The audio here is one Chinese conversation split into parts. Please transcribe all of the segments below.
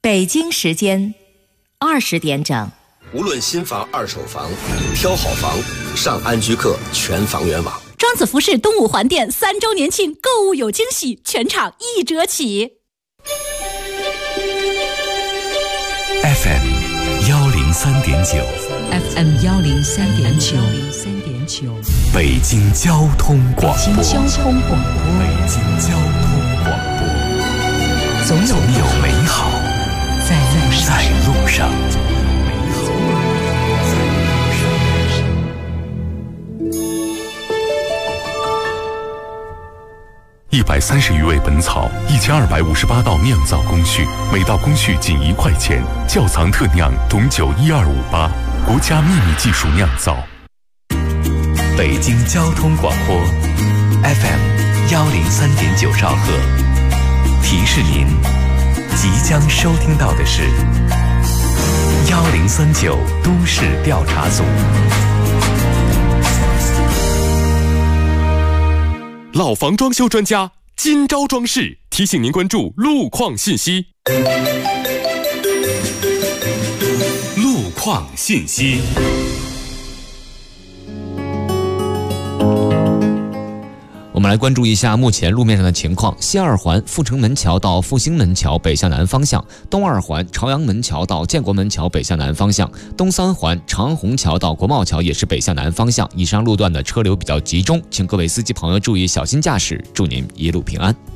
北京时间20点整。 无论新房、二手房，挑好房，上安居客全房源网。 庄子服饰东五环店3周年庆购物有惊喜，全场1折起。 FM 103.9 FM 103.9 北京交通广播。 北京交通广播。 北京交通广播。总有美好在路上。130余味本草，1258道酿造工序，每道工序仅1块钱。窖藏特酿董酒12588，国家秘密技术酿造。北京交通广播 FM 103.9兆赫，提示您即将收听到的是1039都市调查组。老房装修专家今朝装饰提醒您关注路况信息。路况信息。 我们来关注一下目前路面上的情况。西二环阜成门桥到复兴门桥北向南方向，东二环朝阳门桥到建国门桥北向南方向，东三环长虹桥到国贸桥也是北向南方向。以上路段的车流比较集中，请各位司机朋友注意小心驾驶，祝您一路平安。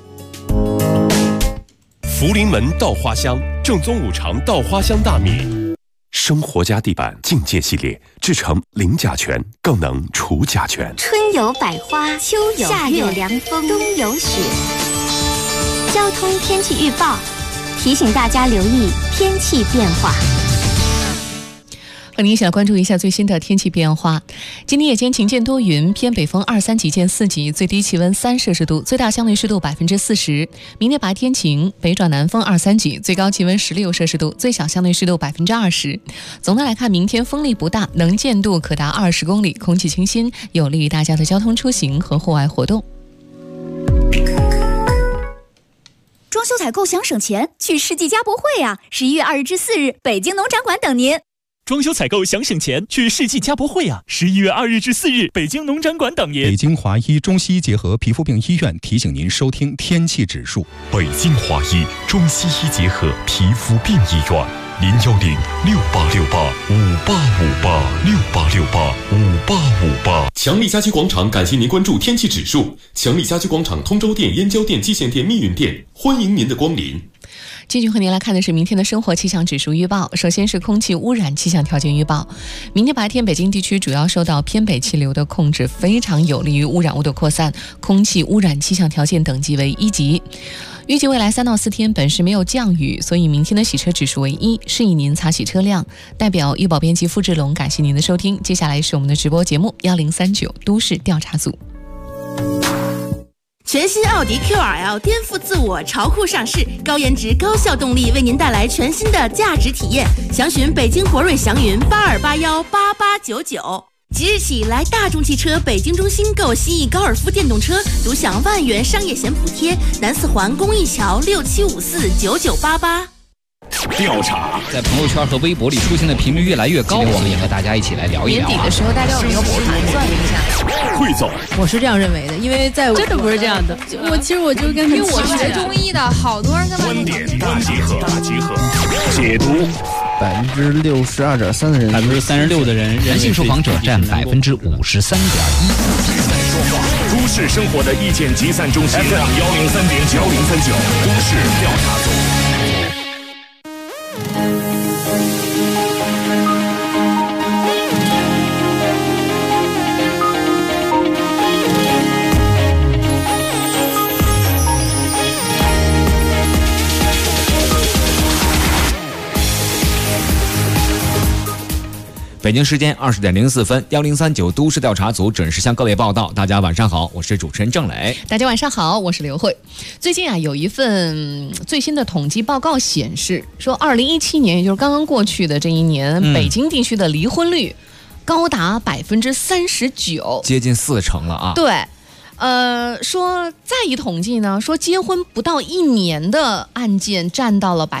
福临门稻花香，正宗五常稻花香大米。生活家地板净界系列制成零甲醛，更能除甲醛。 春有百花，秋有夏有凉风，冬有雪。交通天气预报提醒大家留意天气变化。 和您一起来关注一下最新的天气变化。今天夜间晴间多云，偏北风2、3级见4级，最低气温3摄氏度，最大相对湿度40%。明天白天晴，北转南风2、3级，最高气温16摄氏度，最小相对湿度20%。总的来看，明天风力不大，能见度可达20公里，空气清新，有利于大家的交通出行和户外活动。 装修采购想省钱，去世纪家博会啊！11月2日至4日，北京农展馆等您。 装修采购想省钱，去世纪家博会啊！11月2日至4日，北京农展馆等您。 北京华医中西医结合皮肤病医院提醒您收听天气指数。 北京华医中西医结合皮肤病医院，0106858586858，685858。强力家居广场感谢您关注天气指数。强力家居广场通州店、燕郊店、蓟县店、密云店，欢迎您的光临。 继续和您来看的是明天的生活气象指数预报。首先是空气污染气象条件预报。明天白天北京地区主要受到偏北气流的控制，非常有利于污染物的扩散，空气污染气象条件等级为1级。预计未来3到4天本市没有降雨，所以明天的洗车指数为1，适宜您擦洗车辆。代表医保编辑付志龙感谢您的收听。接下来是我们的直播节目1039都市调查组。 全新奥迪 QRL 颠覆自我，潮酷上市，高颜值高效动力为您带来全新的价值体验。详询北京博瑞祥云82818899。即日起来大众汽车北京中心购新翼高尔夫电动车，独享万元商业险补贴。南四环公益桥67549988。 调查在朋友圈和微博里出现的频率越来越高，我们也和大家一起来聊一聊。 年底的时候，大家有没有盘算一下？ 汇总， 我是这样认为的，因为在真的不是这样的。其实我就跟因为我学中医的，好多人跟观点大集合，解读。 62.3%的人 ，36%的人，男性受访者占53.1%。 都市生活的意见集散中心 FM 103.9都市调查组。 北京时间20点04分，1039都市调查组准时向各位报道。大家晚上好，我是主持人郑磊。 大家晚上好，我是刘慧。最近有一份最新的统计报告显示，说2017年，也就是刚刚过去的这一年，北京地区的离婚率高达39%， 接近40%了啊。 对。 说再一统计呢，说结婚不到1年的案件占到了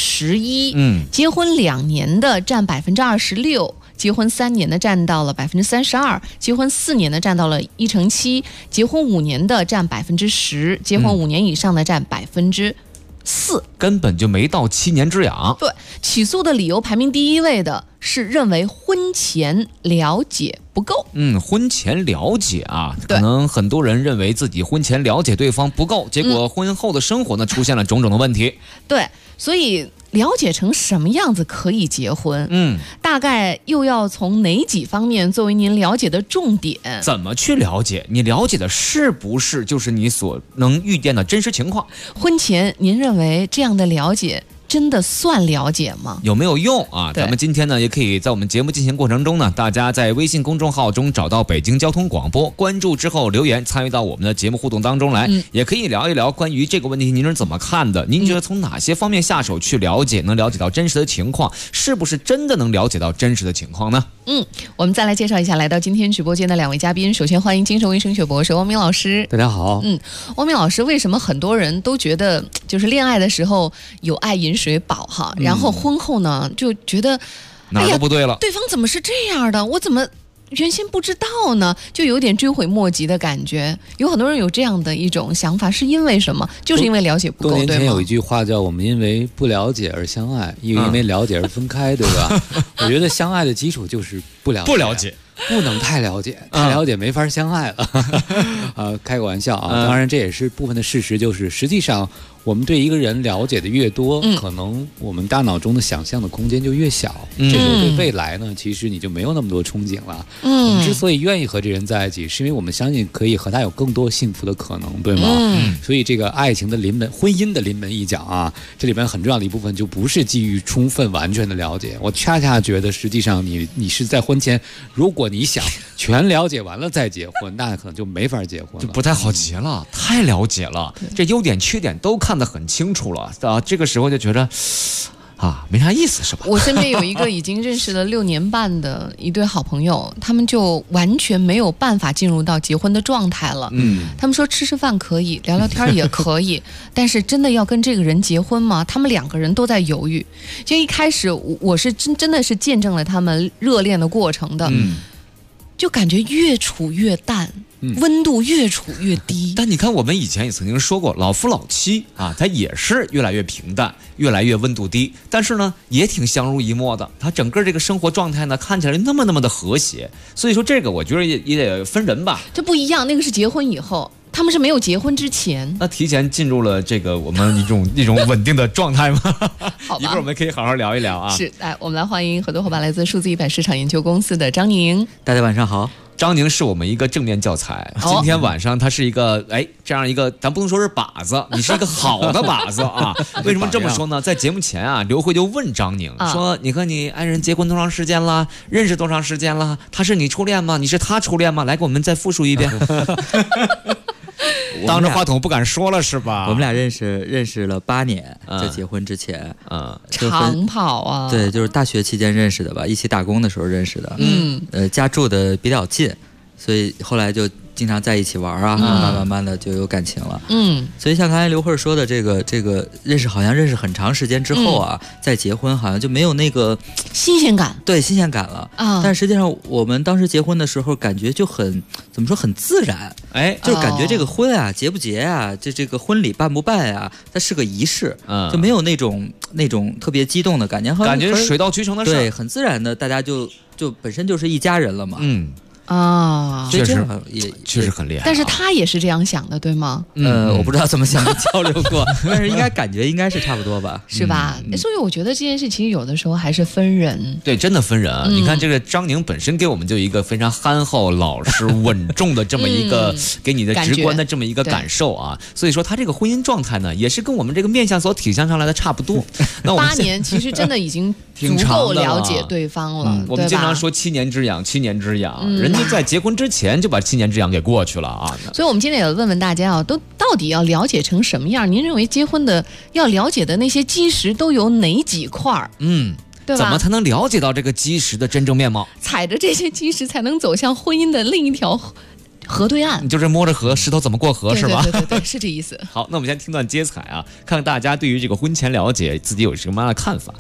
11%，结婚2年的占26%，结婚3年的占到了32%，结婚4年的占到了7%，结婚5年的占10%，结婚5年以上的占4%， 根本就没到7年之痒。 对，起诉的理由排名第1位的是认为婚前了解不够。 婚前了解啊，可能很多人认为自己婚前了解对方不够，结果婚后的生活呢出现了种种的问题。 对，所以了解成什么样子可以结婚？大概又要从哪几方面作为您了解的重点？ 怎么去了解？你了解的是不是就是你所能预见的真实情况？ 婚前您认为这样的了解真的算了解吗？ 有没有用啊？咱们今天呢，也可以在我们节目进行过程中呢，大家在微信公众号中找到北京交通广播，关注之后留言参与到我们的节目互动当中来，也可以聊一聊关于这个问题您是怎么看的？您觉得从哪些方面下手去了解，能了解到真实的情况？是不是真的能了解到真实的情况呢？ 我们再来介绍一下来到今天直播间的2位嘉宾。首先欢迎精神卫生学博士汪明老师。 大家好。 汪明老师，为什么很多人都觉得就是恋爱的时候有爱饮水饱哈，然后婚后呢就觉得哪都不对了， 对方怎么是这样的？我怎么原先不知道呢？就有点追悔莫及的感觉。有很多人有这样的一种想法，是因为什么？就是因为了解不够， 多年前对吗？ 有一句话叫"我们因为不了解而相爱，又因为了解而分开"，对吧？我觉得相爱的基础就是不了解。不能太了解，太了解没法相爱了。开个玩笑啊，当然这也是部分的事实，就是实际上我们对一个人了解的越多，可能我们大脑中的想象的空间就越小。这时候对未来呢，其实你就没有那么多憧憬了。我们之所以愿意和这人在一起，是因为我们相信可以和他有更多幸福的可能，对吗？所以这个爱情的临门，婚姻的临门一脚啊，这里边很重要的一部分就不是基于充分完全的了解。我恰恰觉得，实际上你是在婚前，如果你想全了解完了再结婚，那可能就没法结婚了， 就不太好结了。太了解了，这优点缺点都看得很清楚了啊，这个时候就觉得没啥意思，是吧？ 我身边有一个已经认识了6年半的一对好朋友，他们就完全没有办法进入到结婚的状态了。他们说吃吃饭可以，聊聊天也可以，但是真的要跟这个人结婚吗？他们2个人都在犹豫。就一开始我是真的是见证了他们热恋的过程的，就感觉越处越淡。温度越处越低。 但你看，我们以前也曾经说过，老夫老妻啊，他也是越来越平淡，越来越温度低，但是呢，也挺相濡以沫的。他整个这个生活状态呢，看起来那么的和谐。所以说，这个我觉得也得分人吧。 这不一样，那个是结婚以后。他们是没有结婚之前， 那提前进入了这个我们一种稳定的状态吗？ 好吧， 一会儿我们可以好好聊一聊啊。 是，来，我们来欢迎合作伙伴来自数字100市场研究公司的张宁。 大家晚上好。 张宁是我们一个正面教材。今天晚上他是一个这样一个，咱不能说是靶子，你是一个好的靶子啊。为什么这么说呢？在节目前啊，刘慧就问张宁说：“你和你爱人结婚多长时间了？认识多长时间了？他是你初恋吗？你是他初恋吗？来，给我们再复述一遍。”当着话筒不敢说了是吧？ 我们俩认识了8年，在结婚之前， 长跑啊， 对，就是大学期间认识的吧，一起打工的时候认识的，家住的比较近，所以后来就经常在一起玩啊，慢慢的就有感情了。所以像刚才刘慧说的这个好像认识很长时间之后啊，再结婚好像就没有那个新鲜感， 对，新鲜感了啊。但实际上我们当时结婚的时候，感觉就很怎么说，很自然，就是感觉这个婚啊，结不结啊，这个婚礼办不办啊，它是个仪式，就没有那种特别激动的感觉， 感觉水到渠成的事， 对，很自然的，大家就本身就是一家人了嘛。 确实很厉害。 但是他也是这样想的，对吗？ 我不知道怎么想，交流过，但是感觉应该是差不多吧， 是吧？所以我觉得这件事其实有的时候还是分人。 对，真的分人啊！你看这个张宁本身给我们就一个非常憨厚、老实、稳重的这么一个给你的直观的这么一个感受啊。所以说他这个婚姻状态呢，也是跟我们这个面相所体现上来的差不多。那我们 8年其实真的已经足够了解对方了。 我们经常说7年之痒，7年之痒，人家在结婚之前就把7年之痒给过去了啊。 所以我们今天也问问大家啊，到底要了解成什么样？您认为结婚的要了解的那些基石都有哪几块？对吧？ 怎么才能了解到这个基石的真正面貌？ 踩着这些基石才能走向婚姻的另一条河对岸， 你就是摸着河，石头怎么过河是吧？ 对，是这意思。 好，那我们先听段接彩啊，看看大家对于这个婚前了解自己有什么样的看法。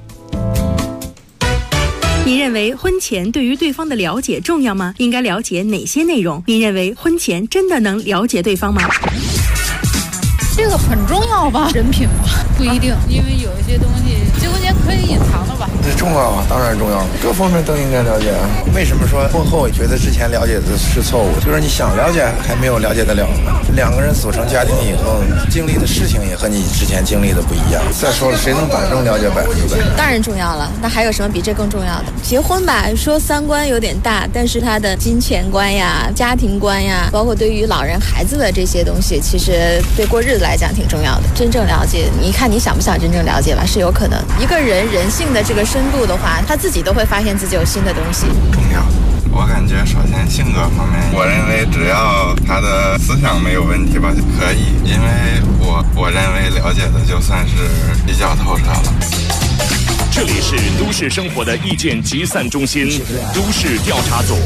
您认为婚前对于对方的了解重要吗？应该了解哪些内容？您认为婚前真的能了解对方吗？ 这个很重要吧？人品吧，不一定，因为有一些东西结婚前可以隐藏的吧。 这重要啊，当然重要了，各方面都应该了解啊。为什么说婚后觉得之前了解的是错误？就是你想了解还没有了解得了呢。两个人组成家庭以后，经历的事情也和你之前经历的不一样。再说了，谁能保证了解100%？ 当然重要了，那还有什么比这更重要的？结婚吧，说三观有点大，但是他的金钱观呀、家庭观呀，包括对于老人孩子的这些东西，其实对过日子来讲挺重要的。真正了解，你看你想不想真正了解吧，是有可能。一个人人性的这个深度的话，他自己都会发现自己有新的东西。 重要。我感觉首先性格方面，我认为只要他的思想没有问题吧就可以，因为我认为了解的就算是比较透彻了。 这里是都市生活的意见集散中心，都市调查组。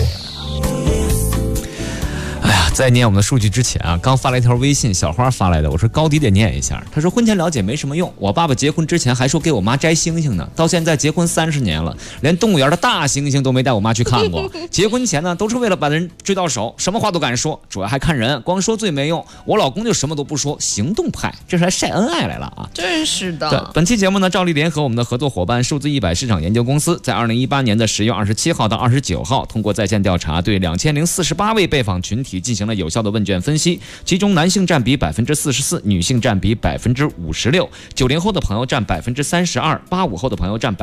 哎呀，在念我们的数据之前啊，刚发了一条微信，小花发来的，我说高低得念一下。他说婚前了解没什么用，我爸爸结婚之前还说给我妈摘星星呢，到现在结婚30年了，连动物园的大猩猩都没带我妈去看过。结婚前呢，都是为了把人追到手，什么话都敢说，主要还看人，光说最没用。我老公就什么都不说，行动派，这是来晒恩爱来了啊！ 真是的。 对，本期节目呢，照例联合我们的合作伙伴数字100市场研究公司，在2018年的10月27号到29号，通过在线调查，对2048位被访群体进行了有效的问卷分析，其中男性占比44%，女性占比56%，90后的朋友占32%，85后的朋友占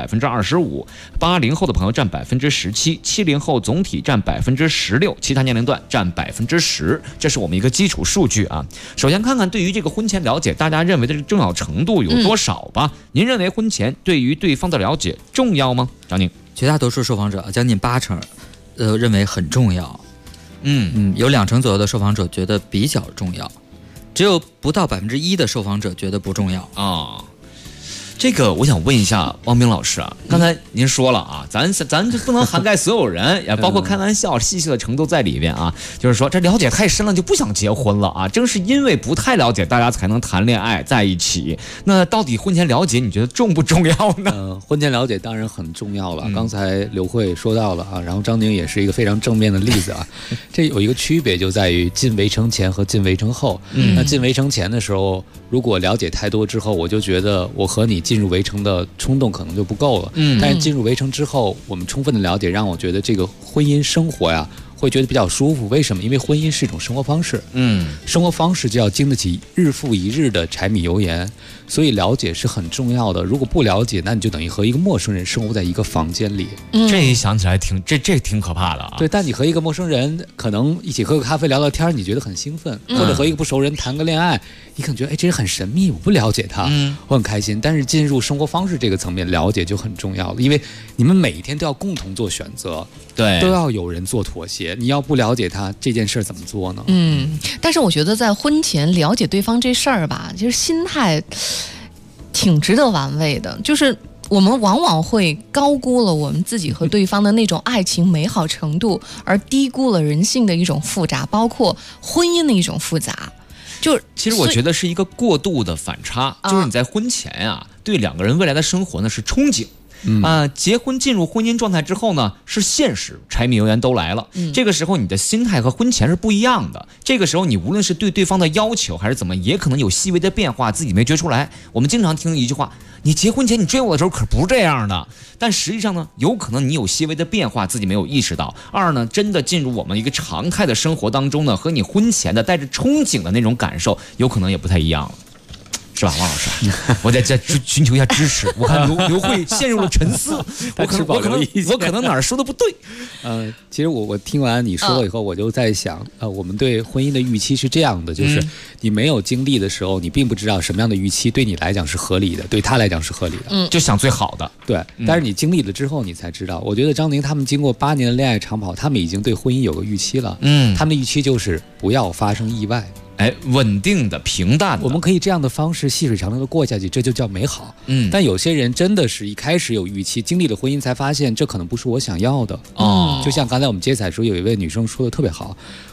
25%，80后的朋友占17%，70后总体占16%，其他年龄段占10%。这是我们一个基础数据啊。首先看看对于这个婚前了解，大家认为的重要程度有多少吧？您认为婚前对于对方的了解重要吗？张宁， 绝大多数受访者，将近80%，认为很重要。有20%左右的受访者觉得比较重要，只有不到1%的受访者觉得不重要啊。这个我想问一下汪冰老师啊，刚才您说了啊，咱就不能涵盖所有人，也包括开玩笑戏谑的程度在里边啊。就是说这了解太深了就不想结婚了啊，正是因为不太了解，大家才能谈恋爱在一起。那到底婚前了解你觉得重不重要呢？ 婚前了解当然很重要了。刚才刘慧说到了啊，然后张宁也是一个非常正面的例子啊。这有一个区别就在于进围城前和进围城后。那进围城前的时候，如果了解太多之后，我就觉得我和你进入围城的冲动可能就不够了。但是进入围城之后，我们充分的了解，让我觉得这个婚姻生活呀，会觉得比较舒服。为什么？因为婚姻是一种生活方式。生活方式就要经得起日复一日的柴米油盐，所以了解是很重要的。如果不了解，那你就等于和一个陌生人生活在一个房间里。 这一想起来这挺可怕的啊。 对，但你和一个陌生人可能一起喝个咖啡聊聊天，你觉得很兴奋；或者和一个不熟人谈个恋爱，你可能觉得这人很神秘，我不了解他，我很开心。但是进入生活方式这个层面，了解就很重要了，因为你们每一天都要共同做选择， 对， 都要有人做妥协。你要不了解他，这件事怎么做呢？ 但是我觉得在婚前了解对方这事儿吧，其实心态挺值得玩味的，就是我们往往会高估了我们自己和对方的那种爱情美好程度，而低估了人性的一种复杂，包括婚姻的一种复杂。 其实我觉得是一个过度的反差，就是你在婚前啊，对两个人未来的生活呢是憧憬。结婚进入婚姻状态之后呢，是现实，柴米油盐都来了。这个时候你的心态和婚前是不一样的。这个时候你无论是对对方的要求还是怎么，也可能有细微的变化，自己没觉出来。我们经常听一句话，你结婚前你追我的时候可不是这样的，但实际上呢，有可能你有细微的变化，自己没有意识到。二呢，真的进入我们一个常态的生活当中呢，和你婚前的带着憧憬的那种感受，有可能也不太一样了。是吧，王老师？我在这寻求一下支持。我看刘慧陷入了沉思，我可能哪儿说的不对。 其实我听完你说了以后，我就在想，我们对婚姻的预期是这样的，就是你没有经历的时候，你并不知道什么样的预期对你来讲是合理的，对他来讲是合理的， 就想最好的。 对，但是你经历了之后，你才知道。我觉得张宁他们经过8年的恋爱长跑，他们已经对婚姻有个预期了。他们的预期就是不要发生意外。 稳定的、平淡的， 我们可以这样的方式细水长流的过下去，这就叫美好。但有些人真的是一开始有预期，经历了婚姻才发现这可能不是我想要的。就像刚才我们接彩说，有一位女生说的特别好，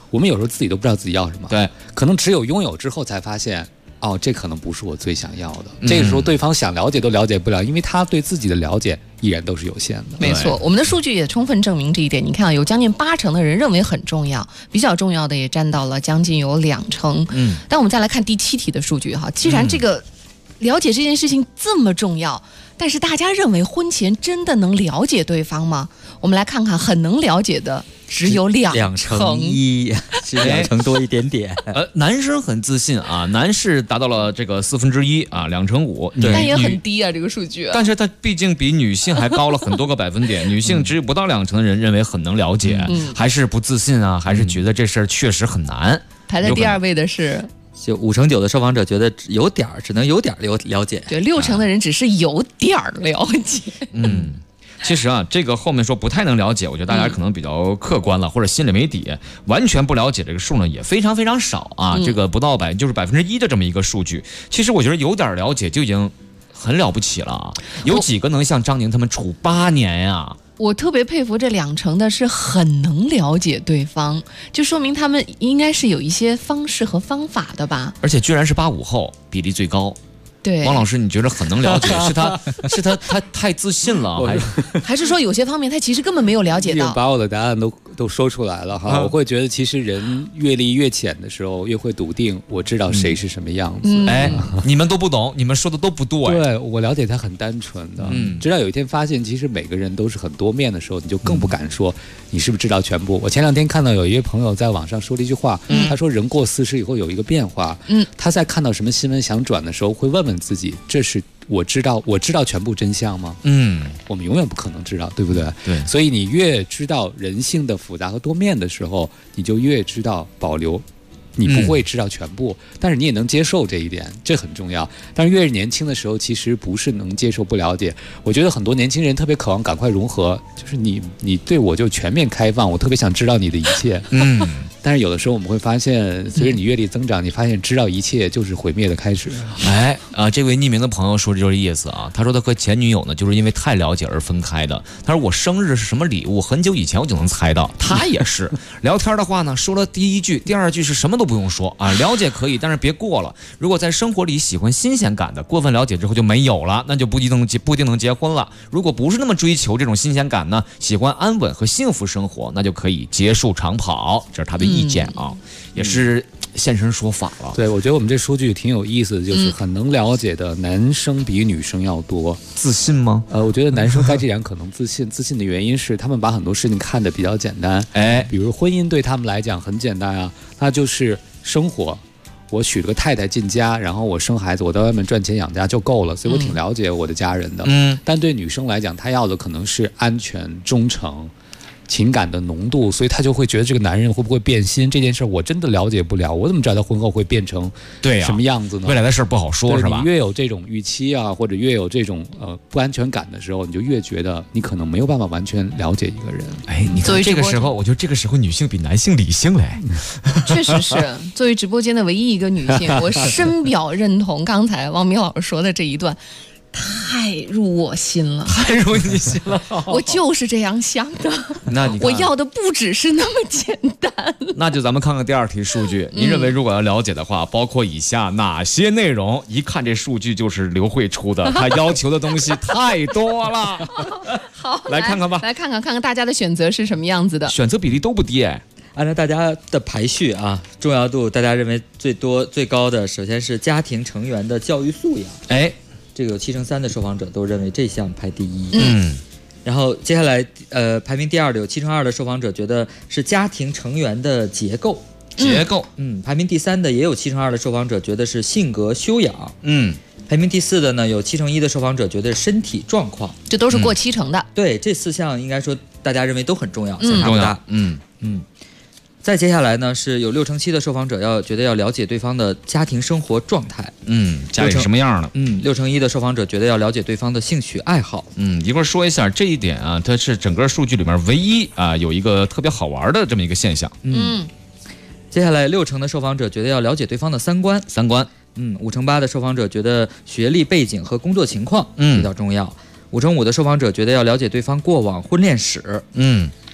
我们有时候自己都不知道自己要什么， 对， 可能只有拥有之后才发现，哦，这可能不是我最想要的。这个时候对方想了解都了解不了，因为他对自己的了解依然都是有限的。 没错，我们的数据也充分证明这一点。你看啊，有将近80%的人认为很重要，比较重要的也占到了将近有20%。但我们再来看第7题的数据哈，既然这个了解这件事情这么重要，但是大家认为婚前真的能了解对方吗？我们来看看，很能了解的只有2%， 是2%多一点点。 男生很自信啊，男士达到了这个1/4啊，2%5， 但也很低啊，这个数据。 但是它毕竟比女性还高了很多个百分点，女性只有不到2%的人认为很能了解，还是不自信啊，还是觉得这事儿确实很难。 排在第2位的是。 就5%-9%的受访者觉得有点儿，只能有点儿了解。 对，6%的人只是有点儿了解。 其实啊，这个后面说不太能了解，我觉得大家可能比较客观了，或者心里没底。完全不了解这个数呢，也非常非常少啊。这个不到就是1%的这么一个数据。其实我觉得有点了解就已经很了不起了啊。有几个能像张宁他们处8年呀？ 我特别佩服这2%的是很能了解对方，就说明他们应该是有一些方式和方法的吧。 而且居然是85后，比例最高。 对， 王老师，你觉得很能了解？是他太自信了， 还是说有些方面他其实根本没有了解到？ 把我的答案都说出来了哈。我会觉得，其实人阅历越浅的时候，越会笃定我知道谁是什么样子。 你们都不懂，你们说的都不对。 对，我了解他很单纯的。直到有一天发现，其实每个人都是很多面的时候，你就更不敢说你是不是知道全部。我前2天看到有一位朋友在网上说了一句话，他说人过40以后有一个变化。他在看到什么新闻想转的时候，会问自己，这是我知道全部真相吗？我们永远不可能知道，对不对？ 对， 所以你越知道人性的复杂和多面的时候，你就越知道保留。你不会知道全部，但是你也能接受这一点，这很重要。但是越是年轻的时候，其实不是能接受不了解。我觉得很多年轻人特别渴望赶快融合，就是你对我就全面开放，我特别想知道你的一切。但是有的时候我们会发现，随着你阅历增长，你发现知道一切就是毁灭的开始。 这位匿名的朋友说这就是意思啊。他说他和前女友呢，就是因为太了解而分开的。他说我生日是什么礼物，很久以前我就能猜到。他也是聊天的话呢，说了第1句，第2句是什么都不用说啊，了解可以，但是别过了。如果在生活里喜欢新鲜感的，过分了解之后就没有了，那就不一定能结婚了。如果不是那么追求这种新鲜感呢，喜欢安稳和幸福生活，那就可以结束长跑。这是他的意见啊，也是现身说法了。 对，我觉得我们这数据挺有意思的，就是很能了解的男生比女生要多。 自信吗？ 我觉得男生在这点可能自信。自信的原因是他们把很多事情看得比较简单。比如婚姻对他们来讲很简单啊，那就是生活。我娶了个太太进家，然后我生孩子，我在外面赚钱养家就够了，所以我挺了解我的家人的。但对女生来讲，她要的可能是安全、忠诚。情感的浓度，所以他就会觉得这个男人会不会变心这件事我真的了解不了，我怎么知道他婚后会变成什么样子呢？ 未来的事不好说，是吧？ 你越有这种预期啊，或者越有这种不安全感的时候，你就越觉得你可能没有办法完全了解一个人。 你看这个时候，我觉得这个时候女性比男性理性嘞。 确实是，作为直播间的唯一一个女性，我深表认同刚才汪明老师说的这一段。太入我心了， 太入你心了。 我就是这样想的。 那你我要的不只是那么简单。 那就咱们看看第2题数据。您认为如果要了解的话，包括以下哪些内容？一看这数据就是刘慧出的，他要求的东西太多了。 好， 来看看吧， 来看看大家的选择是什么样子的。 选择比例都不低哎。 按照大家的排序啊，重要度大家认为最高的，首先是家庭成员的教育素养。这个有73%的受访者都认为这项排第1。然后接下来排名第2的有72%的受访者觉得是家庭成员的结构。排名第3的也有72%的受访者觉得是性格修养。排名第4的呢有71%的受访者觉得身体状况。 这都是过70%的。 对，这4项应该说大家认为都很重要，相差不大。再接下来呢，是有67%的受访者觉得要了解对方的家庭生活状态， 家里是什么样的 ，61%的受访者觉得要了解对方的兴趣爱好， 一会儿说一下这一点啊，它是整个数据里面唯一啊有一个特别好玩的这么一个现象。 接下来60%的受访者觉得要了解对方的三观，5%-8%的受访者觉得学历背景和工作情况比较重要，5%-5%的受访者觉得要了解对方过往婚恋史。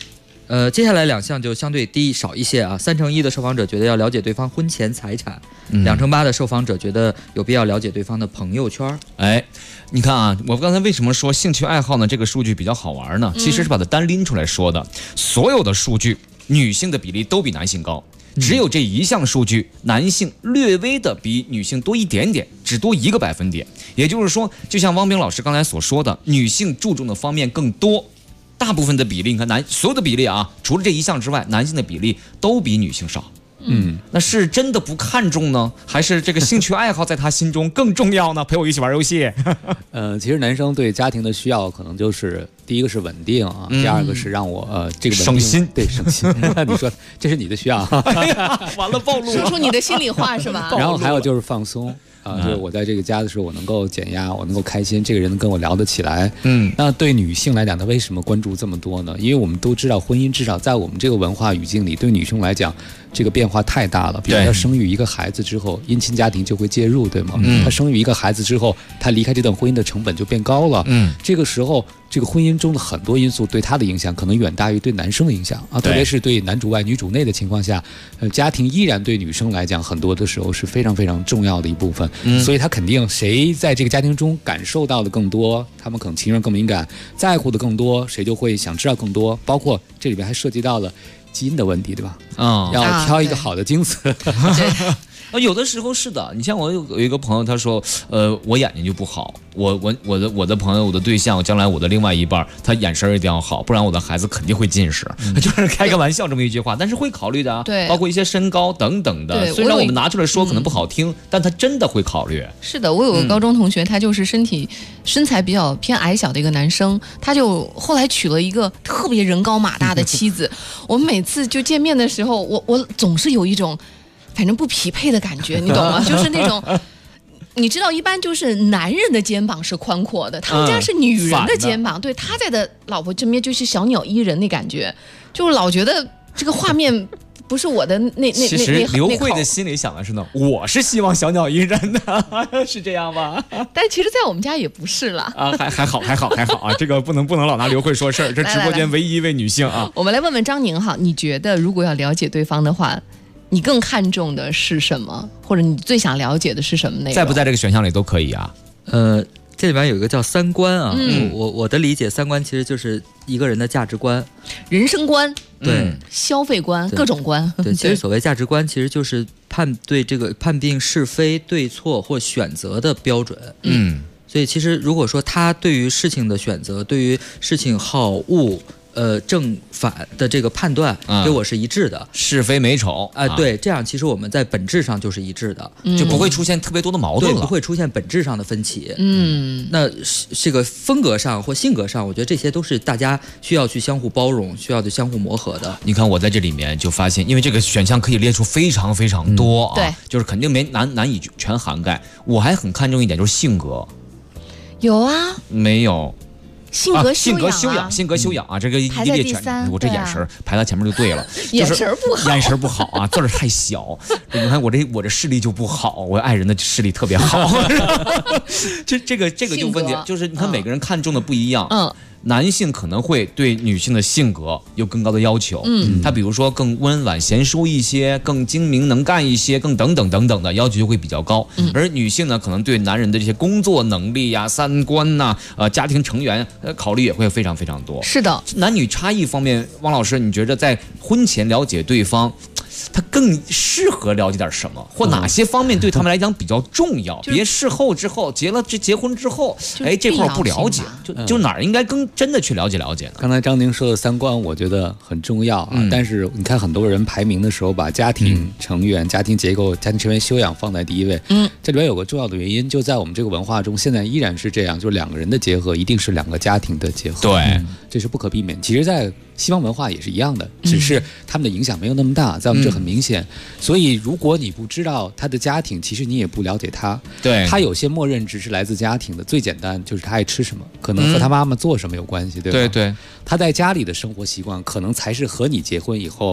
接下来2项就相对低少一些啊，3%的受访者觉得要了解对方婚前财产，2%的受访者觉得有必要了解对方的朋友圈。 哎，你看啊，我刚才为什么说兴趣爱好呢？这个数据比较好玩呢？其实是把它单拎出来说的。所有的数据，女性的比例都比男性高，只有这一项数据，男性略微的比女性多一点点，只多1个百分点。也就是说，就像汪冰老师刚才所说的，女性注重的方面更多。大部分的比例，你看所有的比例啊，除了这一项之外，男性的比例都比女性少。那是真的不看重呢，还是这个兴趣爱好在他心中更重要呢？陪我一起玩游戏。 其实男生对家庭的需要可能就是第一个是稳定啊，第二个是让我这个稳定省心， 对，省心。你说这是你的需要， 完了暴露， 说出你的心里话是吧？ 然后还有就是放松。就是我在这个家的时候，我能够减压，我能够开心，这个人能跟我聊得起来。那对女性来讲，她为什么关注这么多呢？因为我们都知道，婚姻至少在我们这个文化语境里，对女生来讲，这个变化太大了。比如她生育一个孩子之后，姻亲家庭就会介入，对吗？她生育一个孩子之后，她离开这段婚姻的成本就变高了。这个时候，这个婚姻中的很多因素对她的影响，可能远大于对男生的影响啊。特别是对男主外女主内的情况下，家庭依然对女生来讲，很多的时候是非常非常重要的一部分。所以他肯定谁在这个家庭中感受到的更多，他们可能情人更敏感，在乎的更多，谁就会想知道更多。包括这里边还涉及到了基因的问题，对吧？要挑一个好的精子。 有的时候是的，你像我有一个朋友，他说，我眼睛就不好，我的朋友，我的对象，将来我的另外一半，他眼神一定要好，不然我的孩子肯定会近视。就是开个玩笑这么一句话，但是会考虑的啊， 对， 包括一些身高等等的。虽然我们拿出来说可能不好听，但他真的会考虑。 是的，我有个高中同学，他就是身材比较偏矮小的一个男生，他就后来娶了一个特别人高马大的妻子。我们每次就见面的时候，我总是有一种反正不匹配的感觉，你懂吗？就是那种，你知道，一般就是男人的肩膀是宽阔的，他们家是女人的肩膀，对，他在的老婆身边就是小鸟依人那感觉，就老觉得这个画面不是我的那。 其实刘慧的心里想的是呢，我是希望小鸟依人的，是这样吗？ 但其实，在我们家也不是了啊，还好啊，这个不能老拿刘慧说事儿，这直播间唯一一位女性啊。 我们来问问张宁哈，你觉得如果要了解对方的话，你更看重的是什么，或者你最想了解的是什么内容？ 在不在这个选项里都可以啊。 这里边有一个叫三观啊，我的理解，三观其实就是一个人的价值观、 人生观、 对消费观、各种观。 对，其实所谓价值观，其实就是对这个判定是非对错或选择的标准。所以其实如果说他对于事情的选择，对于事情好恶正反的这个判断跟我是一致的， 是非美丑对，这样其实我们在本质上就是一致的， 就不会出现特别多的矛盾了， 不会出现本质上的分歧。那这个风格上或性格上，我觉得这些都是大家需要去相互包容，需要去相互磨合的。 你看我在这里面就发现，因为这个选项可以列出非常非常多对， 就是肯定难以全涵盖。我还很看重一点，就是性格。 有啊？ 没有。 性格修养啊，这个一列全，我这眼神排在前面就对了， 眼神不好啊，字儿太小。你看我这视力就不好，我爱人的视力特别好。这个就问题就是，你看每个人看重的不一样。男性可能会对女性的性格有更高的要求，他比如说更温婉贤淑一些，更精明能干一些，更等等的要求就会比较高。而女性呢，可能对男人的这些工作能力呀、三观呐、家庭成员考虑也会非常非常多。 是的， 男女差异方面，汪老师，你觉得在婚前了解对方，他更适合了解点什么，或哪些方面对他们来讲比较重要？别事后之后结婚之后，这块不了解，就哪儿应该更真的去了解了解呢？ 刚才张宁说的三观，我觉得很重要啊。但是你看，很多人排名的时候，把家庭成员、家庭结构、家庭成员修养放在第一位。这里边有个重要的原因，就在我们这个文化中，现在依然是这样，就是两个人的结合一定是两个家庭的结合。 对， 这是不可避免。其实，在西方文化也是一样的，只是他们的影响没有那么大，在我们这很明显。所以，如果你不知道他的家庭，其实你也不了解他。 对， 他有些默认值是来自家庭的，最简单就是他爱吃什么，可能和他妈妈做什么有关系，对吧？ 对， 他在家里的生活习惯，可能才是和你结婚以后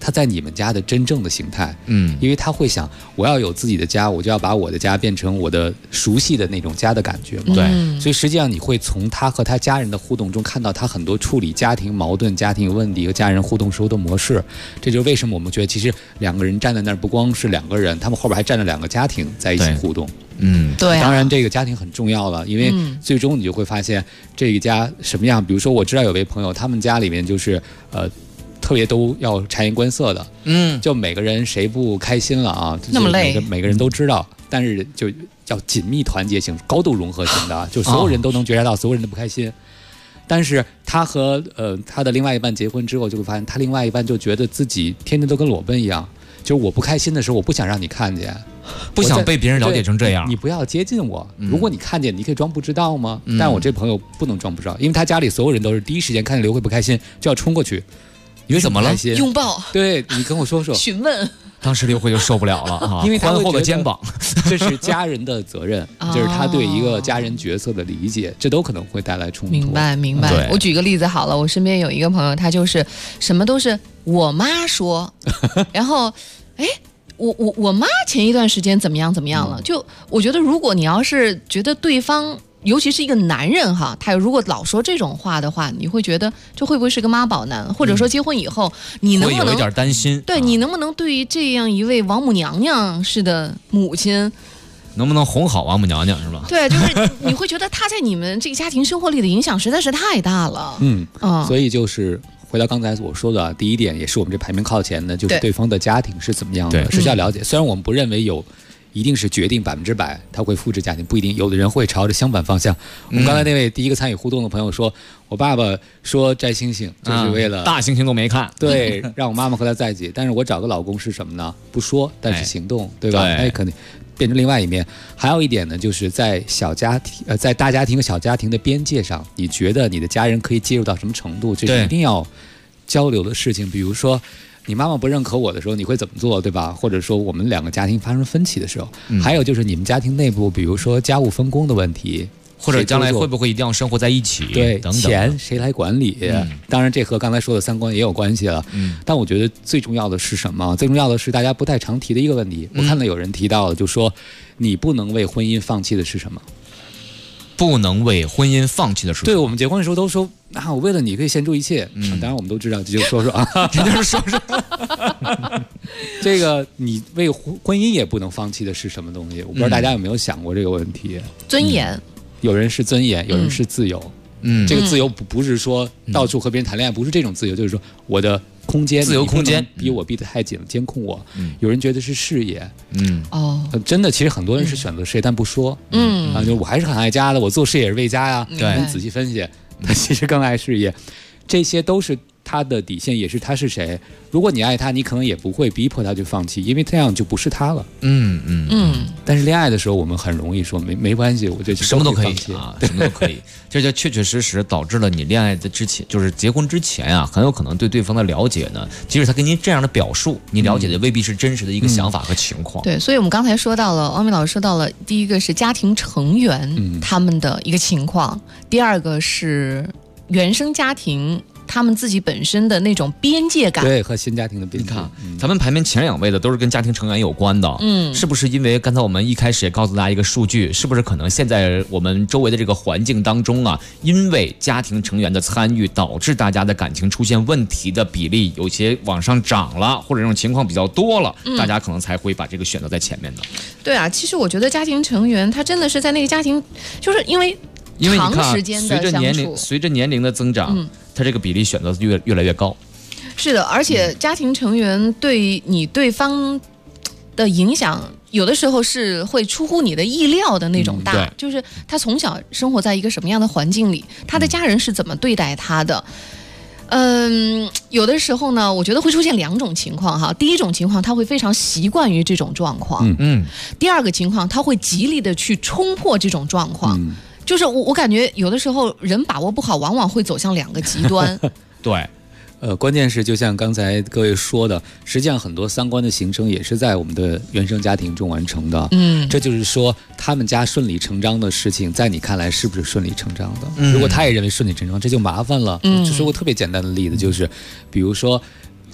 他在你们家的真正的形态，因为他会想，我要有自己的家，我就要把我的家变成我的熟悉的那种家的感觉嘛。 对， 所以实际上你会从他和他家人的互动中看到他很多处理家庭矛盾、家庭问题和家人互动时候的模式。这就是为什么我们觉得，其实两个人站在那儿，不光是两个人，他们后边还站着两个家庭在一起互动。 对、 当然这个家庭很重要了，因为最终你就会发现这个家什么样。比如说我知道有位朋友，他们家里面就是特别都要察言观色的，就每个人谁不开心了啊， 那么累， 每个人都知道，但是就要紧密团结型、高度融合型的，就所有人都能觉察到所有人的不开心。但是他和他的另外一半结婚之后，就会发现他另外一半就觉得自己天天都跟裸奔一样，就是我不开心的时候，我不想让你看见， 不想被别人了解成这样， 你不要接近我。如果你看见，你可以装不知道吗？但我这朋友不能装不知道，因为他家里所有人都是第一时间看见刘慧不开心就要冲过去。你怎么了？ 拥抱？ 对，你跟我说说。 询问。 当时刘慧就受不了了啊， 因为宽厚的肩膀， 这是家人的责任，这是他对一个家人角色的理解，这都可能会带来冲突。 明白。我举个例子好了，我身边有一个朋友，他就是什么都是我妈说，然后，我妈前一段时间怎么样了？就我觉得，如果你要是觉得对方，尤其是一个男人哈，他如果老说这种话的话，你会觉得这会不会是个妈宝男？或者说结婚以后，你能不能会有一点担心？ 对，你能不能对于这样一位王母娘娘式的母亲， 能不能哄好王母娘娘是吧？ 对，就是你会觉得她在你们这个家庭生活里的影响实在是太大了。 所以就是回到刚才我说的第一点，也是我们这排名靠前的，就是对方的家庭是怎么样的，是要了解。虽然我们不认为一定是决定100%他会复制家庭，不一定，有的人会朝着相反方向。我们刚才那位第一个参与互动的朋友说，我爸爸说摘星星就是为了大猩猩都没看， 对，让我妈妈和他在一起。但是我找个老公是什么呢？不说，但是行动，对吧？那可能变成另外一面。还有一点呢，就是在小家庭在大家庭和小家庭的边界上，你觉得你的家人可以介入到什么程度？这是一定要交流的事情。比如说你妈妈不认可我的时候，你会怎么做，对吧？或者说我们两个家庭发生分歧的时候，还有就是你们家庭内部，比如说家务分工的问题， 或者将来会不会一定要生活在一起， 对， 等等， 钱谁来管理？当然这和刚才说的三观也有关系了。但我觉得最重要的是什么？最重要的是大家不太常提的一个问题。我看到有人提到了，就说你不能为婚姻放弃的是什么？ 不能为婚姻放弃的是， 对，我们结婚的时候都说我为了你可以献出一切。当然我们都知道，这就说说啊， 这就是说说。 这个你为婚姻也不能放弃的是什么东西？我不知道大家有没有想过这个问题。 尊严， 有人是尊严，有人是自由。这个自由不是说到处和别人谈恋爱，不是这种自由，就是说我的空间， 自由空间， 逼得太紧了，监控我。有人觉得是事业，真的，其实很多人是选择事业，但不说。就是我还是很爱家的，我做事业也是为家呀。对，你仔细分析，他其实更爱事业，这些都是他的底线，也是他是谁。如果你爱他，你可能也不会逼迫他去放弃，因为这样就不是他了。但是恋爱的时候，我们很容易说没关系，我就什么都可以啊，什么都可以。这就确确实实导致了你恋爱的之前，就是结婚之前啊，很有可能对对方的了解呢，即使他跟您这样的表述，你了解的未必是真实的一个想法和情况。 对，所以我们刚才说到了，汪明老师说到了，第一个是家庭成员他们的一个情况，第二个是原生家庭他们自己本身的那种边界感， 对，和新家庭的边界。 咱们排名前2位的都是跟家庭成员有关的，是不是因为刚才我们一开始也告诉大家一个数据，是不是可能现在我们周围的这个环境当中啊，因为家庭成员的参与，导致大家的感情出现问题的比例有些往上涨了，或者这种情况比较多了，大家可能才会把这个选择在前面的。 对啊，其实我觉得家庭成员他真的是在那个家庭，就是因为长时间的相处， 随着年龄的增长，他这个比例选择越来越高。 是的，而且家庭成员对你对方的影响，有的时候是会出乎你的意料的那种大。就是他从小生活在一个什么样的环境里，他的家人是怎么对待他的。有的时候呢，我觉得会出现2种情况哈。第一种情况，他会非常习惯于这种状况。第二个情况，他会极力的去冲破这种状况。就是我感觉有的时候人把握不好，往往会走向2个极端。 对， 关键是就像刚才各位说的，实际上很多三观的形成也是在我们的原生家庭中完成的。这就是说他们家顺理成章的事情，在你看来是不是顺理成章的？如果他也认为顺理成章，这就麻烦了。就说个特别简单的例子，就是比如说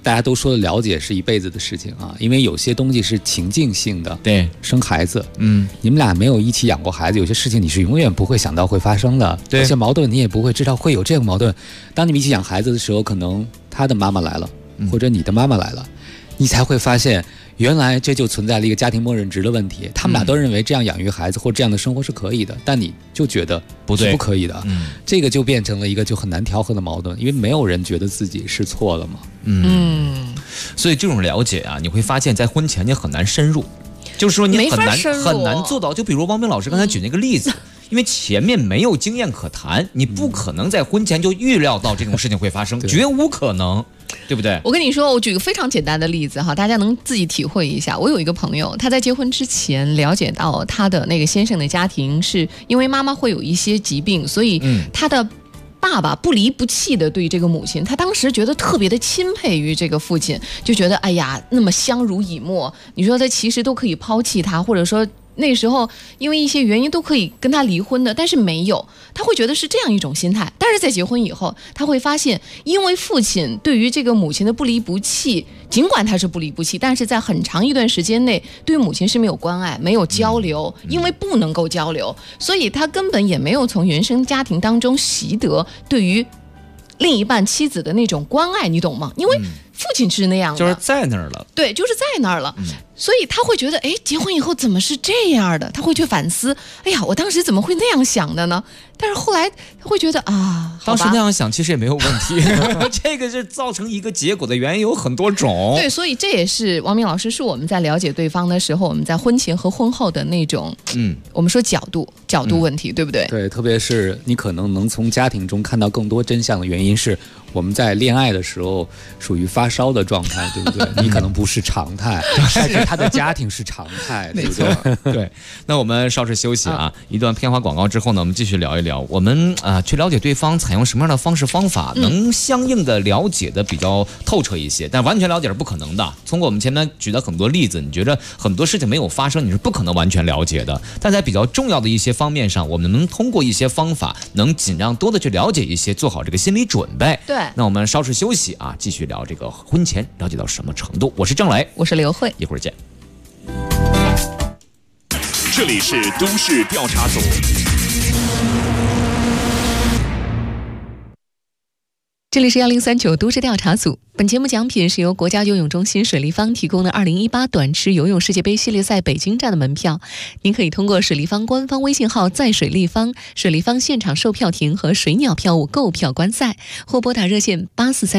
大家都说的了解是一辈子的事情啊，因为有些东西是情境性的。 对， 生孩子，你们俩没有一起养过孩子，有些事情你是永远不会想到会发生的，有些矛盾你也不会知道会有这个矛盾。当你们一起养孩子的时候，可能他的妈妈来了，或者你的妈妈来了，你才会发现原来这就存在了一个家庭默认值的问题。他们俩都认为这样养育孩子或这样的生活是可以的，但你就觉得不对， 是不可以的。这个就变成了一个就很难调和的矛盾，因为没有人觉得自己是错了嘛。 所以这种了解啊，你会发现在婚前你很难深入，就是说你很难做到。就比如汪冰老师刚才举那个例子。因为前面没有经验可谈，你不可能在婚前就预料到这种事情会发生，绝无可能，对不对？ 我跟你说，我举个非常简单的例子哈，大家能自己体会一下。我有一个朋友，他在结婚之前了解到他的那个先生的家庭是因为妈妈会有一些疾病，所以他的爸爸不离不弃的对这个母亲，他当时觉得特别的钦佩于这个父亲，就觉得哎呀，那么相濡以沫，你说他其实都可以抛弃他，或者说那时候因为一些原因都可以跟他离婚的，但是没有，他会觉得是这样一种心态。但是在结婚以后，他会发现，因为父亲对于这个母亲的不离不弃，尽管他是不离不弃，但是在很长一段时间内对母亲是没有关爱、没有交流，因为不能够交流，所以他根本也没有从原生家庭当中习得对于另一半妻子的那种关爱，你懂吗？因为父亲是那样的， 就是在那儿了。 对，就是在那儿了。所以他会觉得，哎，结婚以后怎么是这样的？他会去反思，哎呀，我当时怎么会那样想的呢？但是后来他会觉得啊， 当时那样想其实也没有问题。这个是造成一个结果的原因有很多种。 对，所以这也是王明老师，是我们在了解对方的时候，我们在婚前和婚后的那种，我们说角度问题，对不对？ 对，特别是你可能能从家庭中看到更多真相的原因是，我们在恋爱的时候属于发烧的状态，对不对？你可能不是常态，但是他的家庭是常态，对不对？ 对。那我们稍事休息啊，一段片花广告之后呢，我们继续聊一聊，我们去了解对方采用什么样的方式方法，能相应的了解的比较透彻一些，但完全了解是不可能的。通过我们前面举的很多例子，你觉得很多事情没有发生，你是不可能完全了解的。但在比较重要的一些方面上，我们能通过一些方法，能尽量多的去了解一些，做好这个心理准备。 对。 那我们稍事休息啊，继续聊这个婚前了解到什么程度。我是郑磊， 我是刘慧， 一会儿见。 这里是都市调查组。 这里是1039都市调查组。本节目奖品是由国家游泳中心水立方提供的2018短池游泳世界杯系列赛北京站的门票。您可以通过水立方官方微信号在水立方、水立方现场售票亭和水鸟票务购票观赛，或拨打热线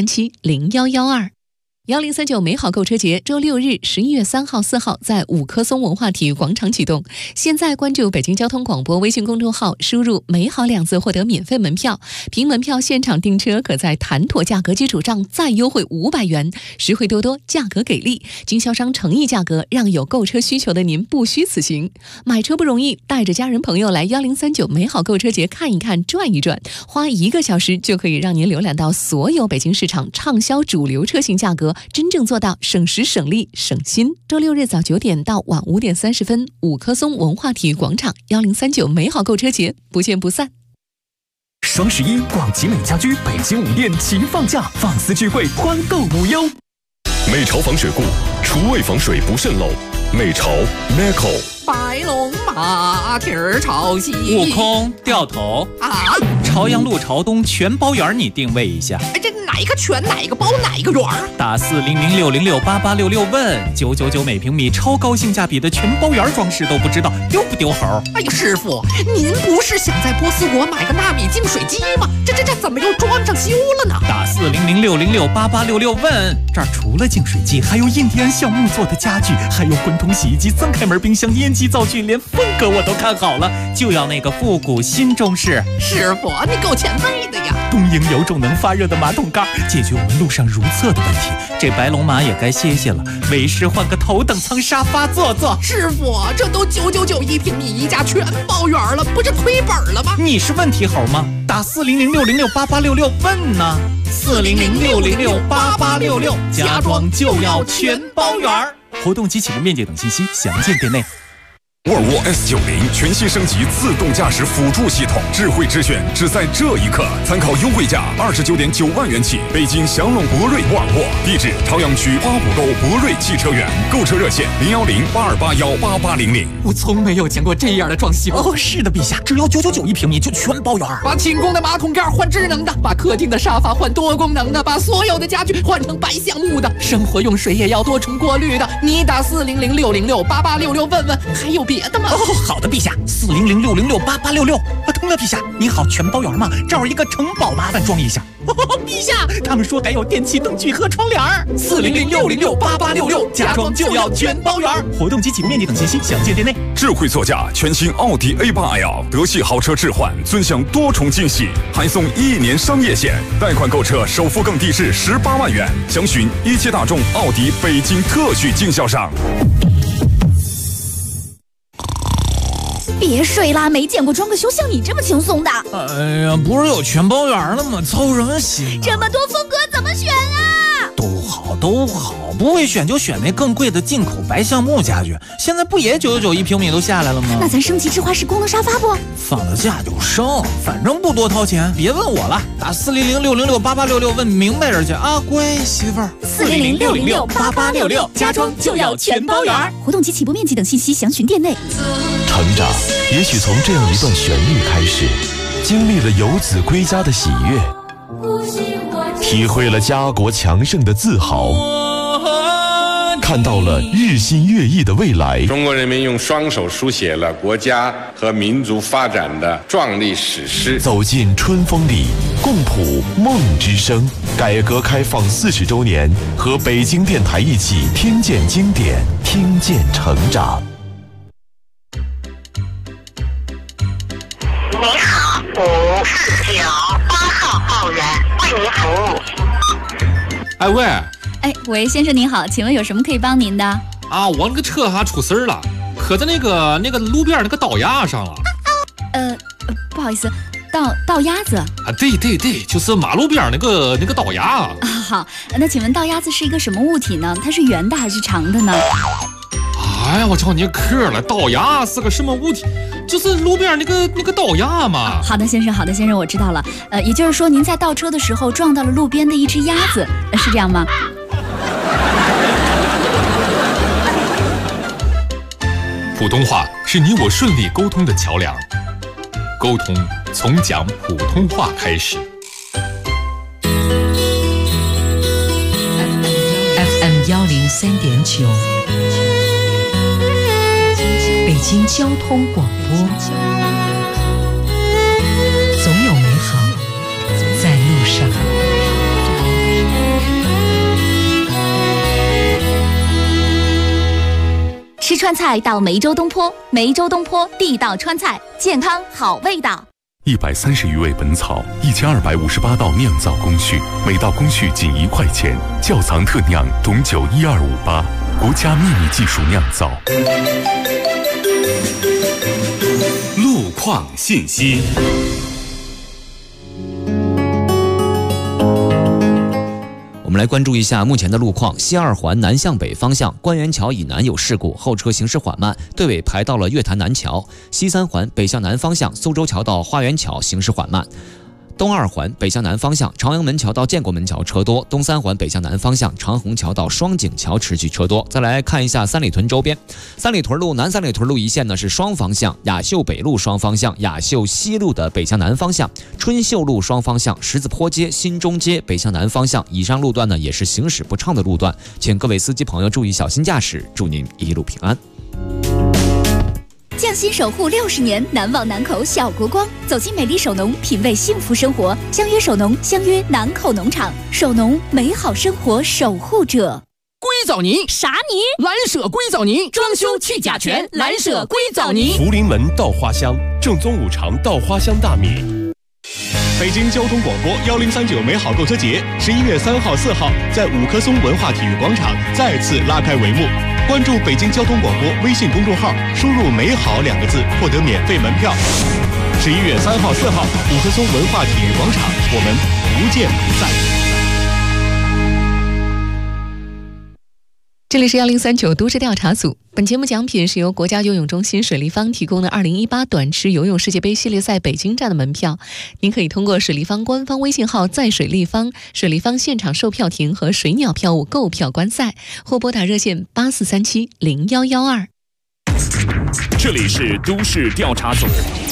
84370112。1039美好购车节周6日11月3号、4号在五棵松文化体育广场启动。现在关注北京交通广播微信公众号，输入美好2字获得免费门票。凭门票现场订车，可在谈妥价格基础上再优惠500元，实惠多多，价格给力，经销商诚意价格，让有购车需求的您不虚此行。买车不容易，带着家人朋友来1039美好购车节看一看、转一转，花1个小时就可以让您浏览到所有北京市场畅销主流车型价格，真正做到省时省力省心。周6日早9点到晚5点30分，五棵松文化体育广场1039美好购车节，不见不散。 双11广奇美家居北京5店齐放价，放肆聚会，欢购无忧。 美潮防水固，厨卫防水不渗漏。美潮 Meco。 白龙马蹄儿朝西， 悟空掉头啊！ 朝阳路朝东全包圆，你定位一下。 哎，这哪个全哪个包哪个圆？ 打400606886问999每平米，超高性价比的全包圆装饰都不知道丢不丢猴？ 哎呀，师傅，您不是想在波斯国买个纳米净水机吗？这怎么又装上修了呢？ 打400606886问，这儿除了净水机，还有印第安橡木做的家具，还有混通洗衣机、增开门冰箱、烟机、灶具，连风格我都看好了，就要那个复古新中式。 师傅，你够前辈的呀！ 东营有种能发热的马桶盖，解决我们路上如厕的问题。这白龙马也该歇歇了，为师换个头等舱沙发坐坐。 师傅，这都999一平米，一家全包圆了，不是亏本了吗？ 你是问题猴吗？打400606886问呢，400606886，家装就要全包圆。活动及启动面积等信息详见店内。 沃尔沃 S90 全新升级自动驾驶辅助系统，智慧之选只在这一刻。参考优惠价29.9万元起，北京祥龙博瑞沃尔沃，地址朝阳区花浦沟博瑞汽车园，购车热线010-8281-8800。 我从没有见过这样的装修。 哦，是的，陛下，只要999一平米就全包圆。 把清宫的马桶盖换智能的，把客厅的沙发换多功能的，把所有的家具换成白橡木的，生活用水也要多重过滤的。你打400-606-8866问问，还有别的吗？ 哦，好的，陛下，400-606-8866。对了，陛下，你好，全包圆吗？这儿有一个城堡，麻烦装一下。陛下，他们说还有电器、灯具和窗帘。400-606-8866，家装就要全包圆。活动及起步面积等信息详见店内。 智慧座驾，全新奥迪 A8L， 德系豪车置换，尊享多重惊喜，还送1年商业险，贷款购车首付更低至18万元。详询17大众奥迪北京特许经销商。 别睡啦，没见过装个修像你这么轻松的。 哎呀，不是有全包圆了吗？操什么心？ 这么多风格怎么选啊？ 都好，不会选就选那更贵的进口白橡木家具。现在不也999一平米都下来了吗？ 那咱升级智化式功能沙发不？ 放了假就升，反正不多掏钱。别问我了，打400-606-8866问明白点去啊，乖媳妇儿。 400-606-8866，家装就要全包圆。活动及起步面积等信息详询店内。 成长也许从这样一段旋律开始，经历了游子归家的喜悦，体会了家国强盛的自豪，看到了日新月异的未来。 中国人民用双手书写了国家和民族发展的壮丽史诗。 走进春风里，共谱梦之声。改革开放40周年，和北京电台一起听见经典，听见成长。 你好，5498号报员为您服务。 哎喂， 喂，先生您好，请问有什么可以帮您的？ 啊，我那个车出事儿了，磕在那个路边那个倒牙上了。 不好意思，倒鸭子啊？ 对，就是马路边那个倒牙啊。 好，那请问倒鸭子是一个什么物体呢？它是圆的还是长的呢？ 哎呀，我瞧你磕了，倒牙是个什么物体？就是路边那个倒牙嘛。 好的，先生，我知道了。也就是说，您在倒车的时候撞到了路边的一只鸭子，是这样吗？ 普通话是你我顺利沟通的桥梁，沟通从讲普通话开始。 FM 103.9，北京交通广播，总有美好在路上。 吃川菜到梅州东坡，梅州东坡地道川菜，健康好味道。 130余味本草，1258道酿造工序，每道工序仅1块钱，窖藏特酿，董酒12588，国家秘密技术酿造。 路况信息。 我们来关注一下目前的路况。西二环南向北方向官园桥以南有事故，后车行驶缓慢，队尾排到了月坛南桥。西三环北向南方向苏州桥到花园桥行驶缓慢。东二环北向南方向朝阳门桥到建国门桥车多，东三环北向南方向长虹桥到双井桥持续车多。再来看一下三里屯周边，三里屯路南三里屯路一线呢是双方向，雅秀北路双方向，雅秀西路的北向南方向，春秀路双方向，十字坡街、新中街北向南方向，以上路段呢也是行驶不畅的路段，请各位司机朋友注意小心驾驶，祝您一路平安。 匠心守护60年，难忘南口小国光。走进美丽首农，品味幸福生活。相约首农，相约南口农场。首农，美好生活守护者。 硅藻泥啥泥？ 蓝舍硅藻泥，装修去甲醛，蓝舍硅藻泥。 福临门稻花香，正宗五常稻花香大米。北京交通广播1039美好购车节11月3号、4号在五棵松文化体育广场再次拉开帷幕。关注北京交通广播微信公众号，输入“美好”2个字，获得免费门票。11月3号、4号，五棵松文化体育广场，我们不见不散。 这里是1039都市调查组，本节目奖品是由国家游泳中心水立方提供的2018短池游泳世界杯系列赛北京站的门票。您可以通过水立方官方微信号在水立方、水立方现场售票亭和水鸟票务购票观赛，或拨打热线84370112。 这里是都市调查组。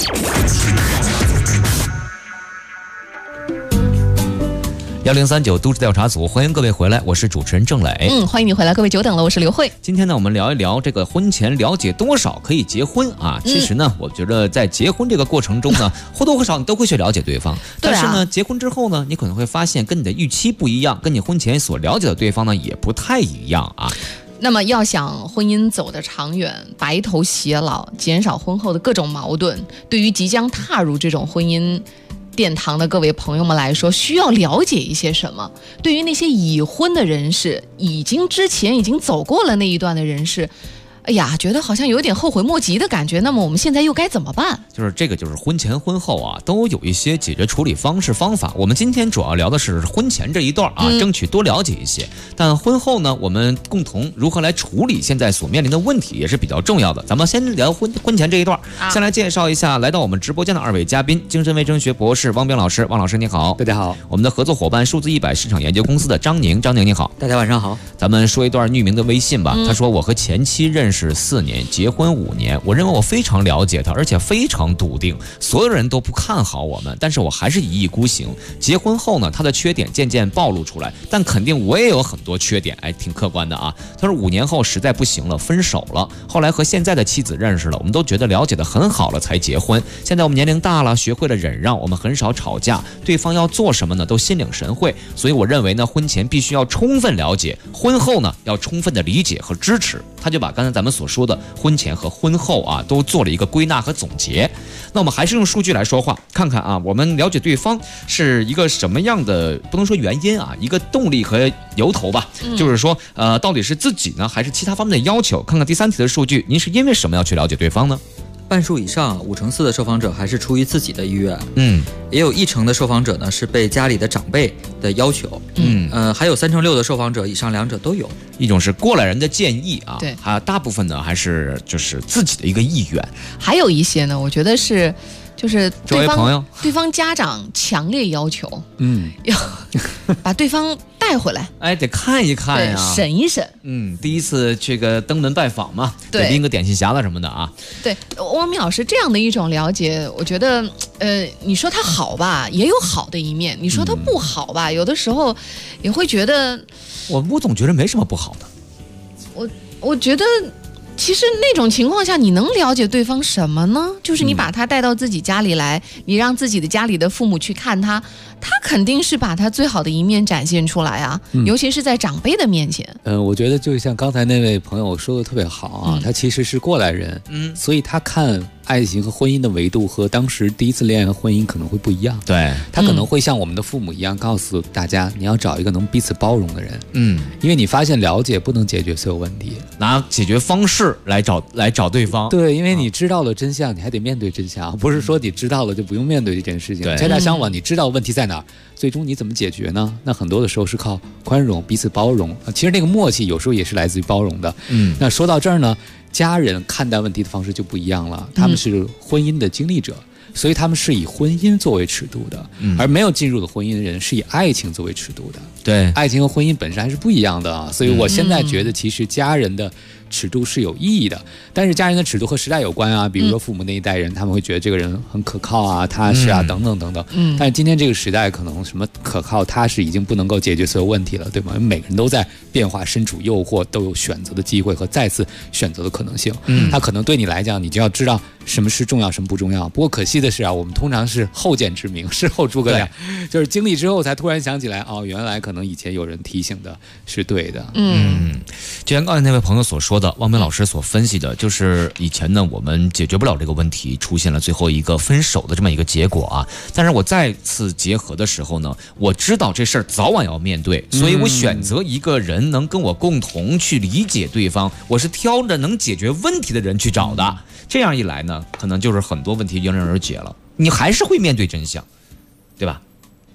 1039都市调查组，欢迎各位回来，我是主持人郑磊。 欢迎你回来，各位久等了，我是刘慧。 今天呢，我们聊一聊这个婚前了解多少可以结婚啊？其实呢，我觉得在结婚这个过程中呢，或多或少你都会去了解对方。但是呢，结婚之后呢，你可能会发现跟你的预期不一样，跟你婚前所了解的对方呢也不太一样啊。 那么要想婚姻走得长远，白头偕老，减少婚后的各种矛盾，对于即将踏入这种婚姻殿堂的各位朋友们来说，需要了解一些什么？对于那些已婚的人士，之前已经走过了那一段的人士，哎呀，觉得好像有点后悔莫及的感觉。那么我们现在又该怎么办？ 就是婚前婚后啊，都有一些解决处理方法。我们今天主要聊的是婚前这一段啊，争取多了解一些。但婚后呢，我们共同如何来处理现在所面临的问题，也是比较重要的。咱们先聊婚前这一段，先来介绍一下来到我们直播间的2位嘉宾：精神卫生学博士汪冰老师，汪老师你好。 大家好。 我们的合作伙伴数字100市场研究公司的张宁你好。 大家晚上好。 咱们说一段匿名的微信吧。他说：我和前妻认识4年，结婚5年，我认为我非常了解他，而且非常笃定，所有人都不看好我们，但是我还是一意孤行。结婚后呢，他的缺点渐渐暴露出来，但肯定我也有很多缺点，挺客观的啊。他说5年后实在不行了，分手了。后来和现在的妻子认识了，我们都觉得了解得很好了才结婚。现在我们年龄大了，学会了忍让，我们很少吵架，对方要做什么呢，都心领神会。所以我认为呢，婚前必须要充分了解，婚后呢要充分的理解和支持。他就把刚才咱们所说的婚前和婚后啊，都做了一个归纳和总结。那我们还是用数据来说话，看看啊，我们了解对方是一个什么样的，不能说原因啊，一个动力和由头吧。就是说，到底是自己呢，还是其他方面的要求？看看第3题的数据，您是因为什么要去了解对方呢？ 半数以上，5%的受访者还是出于自己的意愿，也有1成的受访者呢是被家里的长辈的要求，还有36%的受访者以上两者都有。 一种是过来人的建议啊， 对， 还有大部分呢还是就是自己的一个意愿， 还有一些呢，我觉得是就是对方家长强烈要求，要把对方带回来， 得看一看呀， 审一审。 第一次这个登门拜访嘛，得拎个点心匣子什么的啊。 对，汪明老师这样的一种了解，我觉得，你说他好吧，也有好的一面；你说他不好吧，有的时候也会觉得， 我总觉得没什么不好的。 我觉得。其实那种情况下，你能了解对方什么呢？就是你把他带到自己家里来，你让自己的家里的父母去看他，他肯定是把他最好的一面展现出来啊，尤其是在长辈的面前。 我觉得就像刚才那位朋友说的特别好啊，他其实是过来人，所以他看爱情和婚姻的维度和当时第一次恋爱和婚姻可能会不一样。 对， 他可能会像我们的父母一样告诉大家，你要找一个能彼此包容的人。因为你发现了解不能解决所有问题， 拿解决方式来找对方。 对，因为你知道了真相，你还得面对真相，不是说你知道了就不用面对这件事情。恰恰相反，你知道问题在哪儿，最终你怎么解决呢？那很多的时候是靠宽容、彼此包容。其实那个默契有时候也是来自于包容的。那说到这儿呢，家人看待问题的方式就不一样了，他们是婚姻的经历者，所以他们是以婚姻作为尺度的，而没有进入的婚姻的人是以爱情作为尺度的。 对， 爱情和婚姻本身还是不一样的啊，所以我现在觉得其实家人的尺度是有意义的，但是家人的尺度和时代有关啊，比如说父母那一代人，他们会觉得这个人很可靠啊、踏实啊等等等等。但是今天这个时代，可能什么可靠、踏实已经不能够解决所有问题了，对吗？因为每个人都在变化，身处诱惑，都有选择的机会和再次选择的可能性。他可能对你来讲，你就要知道什么是重要，什么不重要。不过可惜的是啊，我们通常是后见之明，事后诸葛亮，就是经历之后才突然想起来，哦，原来可能以前有人提醒的是对的。 就像刚才那位朋友所说的，汪明老师所分析的，就是以前呢我们解决不了这个问题，出现了最后一个分手的这么一个结果啊。但是我再次结合的时候呢，我知道这事儿早晚要面对，所以我选择一个人能跟我共同去理解对方，我是挑着能解决问题的人去找的。这样一来呢，可能就是很多问题迎刃而解了，你还是会面对真相，对吧？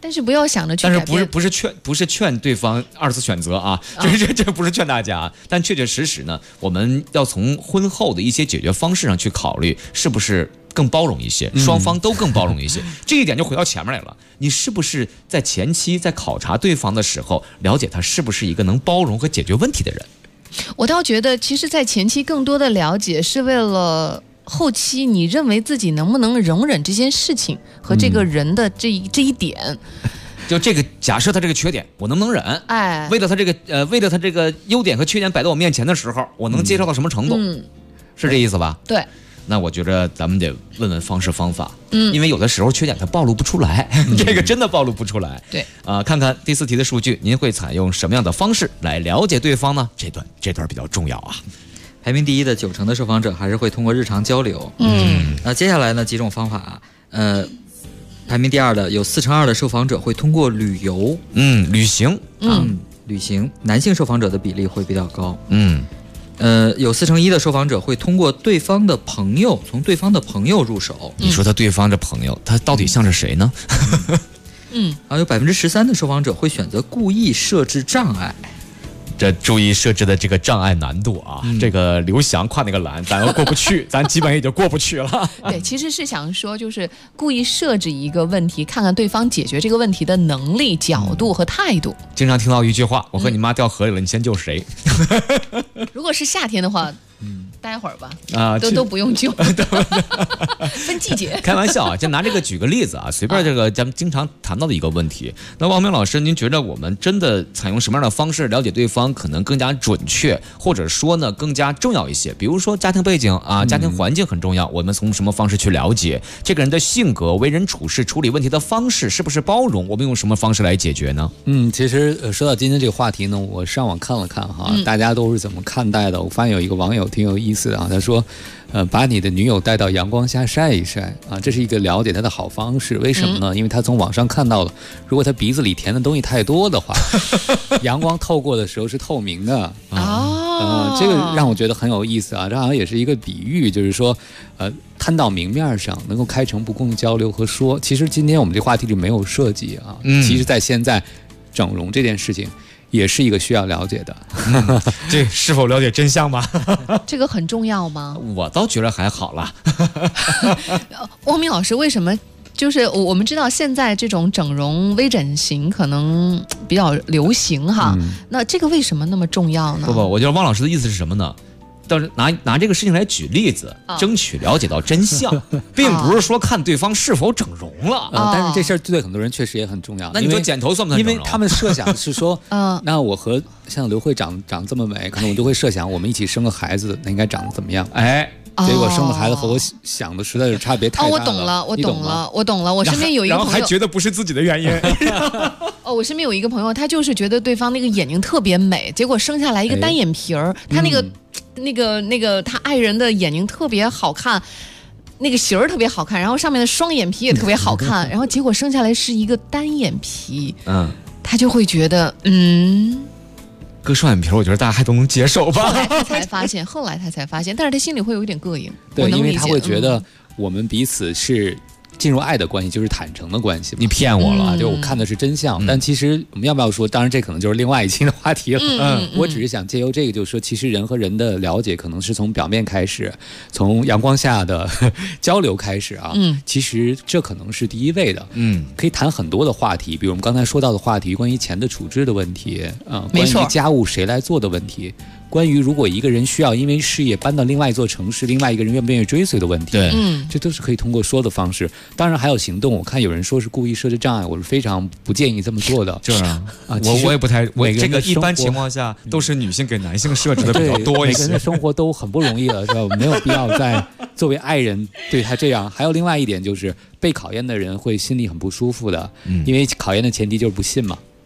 但是不要想着去但改变。 是不是劝对方二次选择啊，这不是劝大家，但确确实实呢，我们要从婚后的一些解决方式上去考虑，是不是更包容一些，双方都更包容一些。这一点就回到前面来了，你是不是在前期在考察对方的时候，了解他是不是一个能包容和解决问题的人？ 我倒觉得，其实，在前期更多的了解是为了后期你认为自己能不能容忍这件事情和这个人的这一点。 就这个假设他这个缺点，我能不能忍？ 哎， 为了他这个优点和缺点摆在我面前的时候，我能接受到什么程度？是这意思吧？ 对。 那我觉得咱们得问问方式方法，因为有的时候缺点它暴露不出来，这个真的暴露不出来。 对， 看看第4题的数据，您会采用什么样的方式来了解对方呢？这段比较重要啊。 排名第一的90%的受访者还是会通过日常交流。那接下来呢几种方法，排名第2的有42%的受访者会通过旅游， 旅行， 旅行，男性受访者的比例会比较高。有41%的受访者会通过对方的朋友，从对方的朋友入手。 你说他对方的朋友，他到底像是谁呢？ 然后有13%的受访者会选择故意设置障碍。 这注意设置的这个障碍难度啊，这个刘翔跨那个栏，咱要过不去，咱基本也就过不去了。 对，其实是想说，就是故意设置一个问题，看看对方解决这个问题的能力、角度和态度。 经常听到一句话：“我和你妈掉河里了，你先救谁？” 如果是夏天的话，待会儿吧，都不用救，分季节。 开玩笑啊，就拿这个举个例子啊，随便这个咱们经常谈到的一个问题。那王明老师，您觉得我们真的采用什么样的方式了解对方，可能更加准确，或者说呢更加重要一些？比如说家庭背景啊，家庭环境很重要，我们从什么方式去了解这个人的性格、为人处事、处理问题的方式是不是包容？我们用什么方式来解决呢？ 其实说到今天这个话题呢，我上网看了看哈，大家都是怎么看待的？我发现有一个网友挺有意思的啊，他说，把你的女友带到阳光下晒一晒啊，这是一个了解她的好方式。为什么呢？因为他从网上看到了，如果他鼻子里填的东西太多的话，阳光透过的时候是透明的这个让我觉得很有意思啊。这好像也是一个比喻，就是说，摊到明面上，能够开诚布公的交流和说。其实今天我们这话题里没有涉及啊，其实在现在整容这件事情。也是一个需要了解的， 这是否了解真相吧？ 这个很重要吗？ 我倒觉得还好啦。 汪明老师，为什么？就是我们知道现在这种整容微整形可能比较流行哈，那这个为什么那么重要呢？ 不，我觉得汪老师的意思是什么呢？倒是拿这个事情来举例子，争取了解到真相，并不是说看对方是否整容了。 但是这事儿对很多人确实也很重要。 那你说剪头算不算整容？ 因为他们设想是说，那我和像刘慧长这么美，可能我就会设想我们一起生个孩子，那应该长得怎么样？结果生的孩子和我想的实在是差别太大了。 我懂了。我身边有一个朋友， 然后还觉得不是自己的原因。 我身边有一个朋友，他就是觉得对方那个眼睛特别美，结果生下来一个单眼皮儿，他那个他爱人的眼睛特别好看，那个型儿特别好看，然后上面的双眼皮也特别好看，然后结果生下来是一个单眼皮，他就会觉得割双眼皮，我觉得大家还都能接受吧。 后来他才发现，但是他心里会有一点膈应。 对，因为他会觉得我们彼此是进入爱的关系，就是坦诚的关系。 你骗我了， 就我看的是真相。但其实我们要不要说？当然，这可能就是另外一期的话题了。我只是想借由这个，就是说，其实人和人的了解，可能是从表面开始，从阳光下的交流开始啊。其实这可能是第一位的。可以谈很多的话题，比如我们刚才说到的话题，关于钱的处置的问题，关于家务谁来做的问题。关于如果一个人需要因为事业搬到另外一座城市，另外一个人愿不愿意追随的问题， 对， 这都是可以通过说的方式。当然还有行动，我看有人说是故意设置障碍，我是非常不建议这么做的。 就是我也不太，这个一般情况下都是女性给男性设置的比较多一些。 每个人的生活都很不容易了，是吧？没有必要再作为爱人对他这样。还有另外一点就是，被考验的人会心里很不舒服的，因为考验的前提就是不信嘛。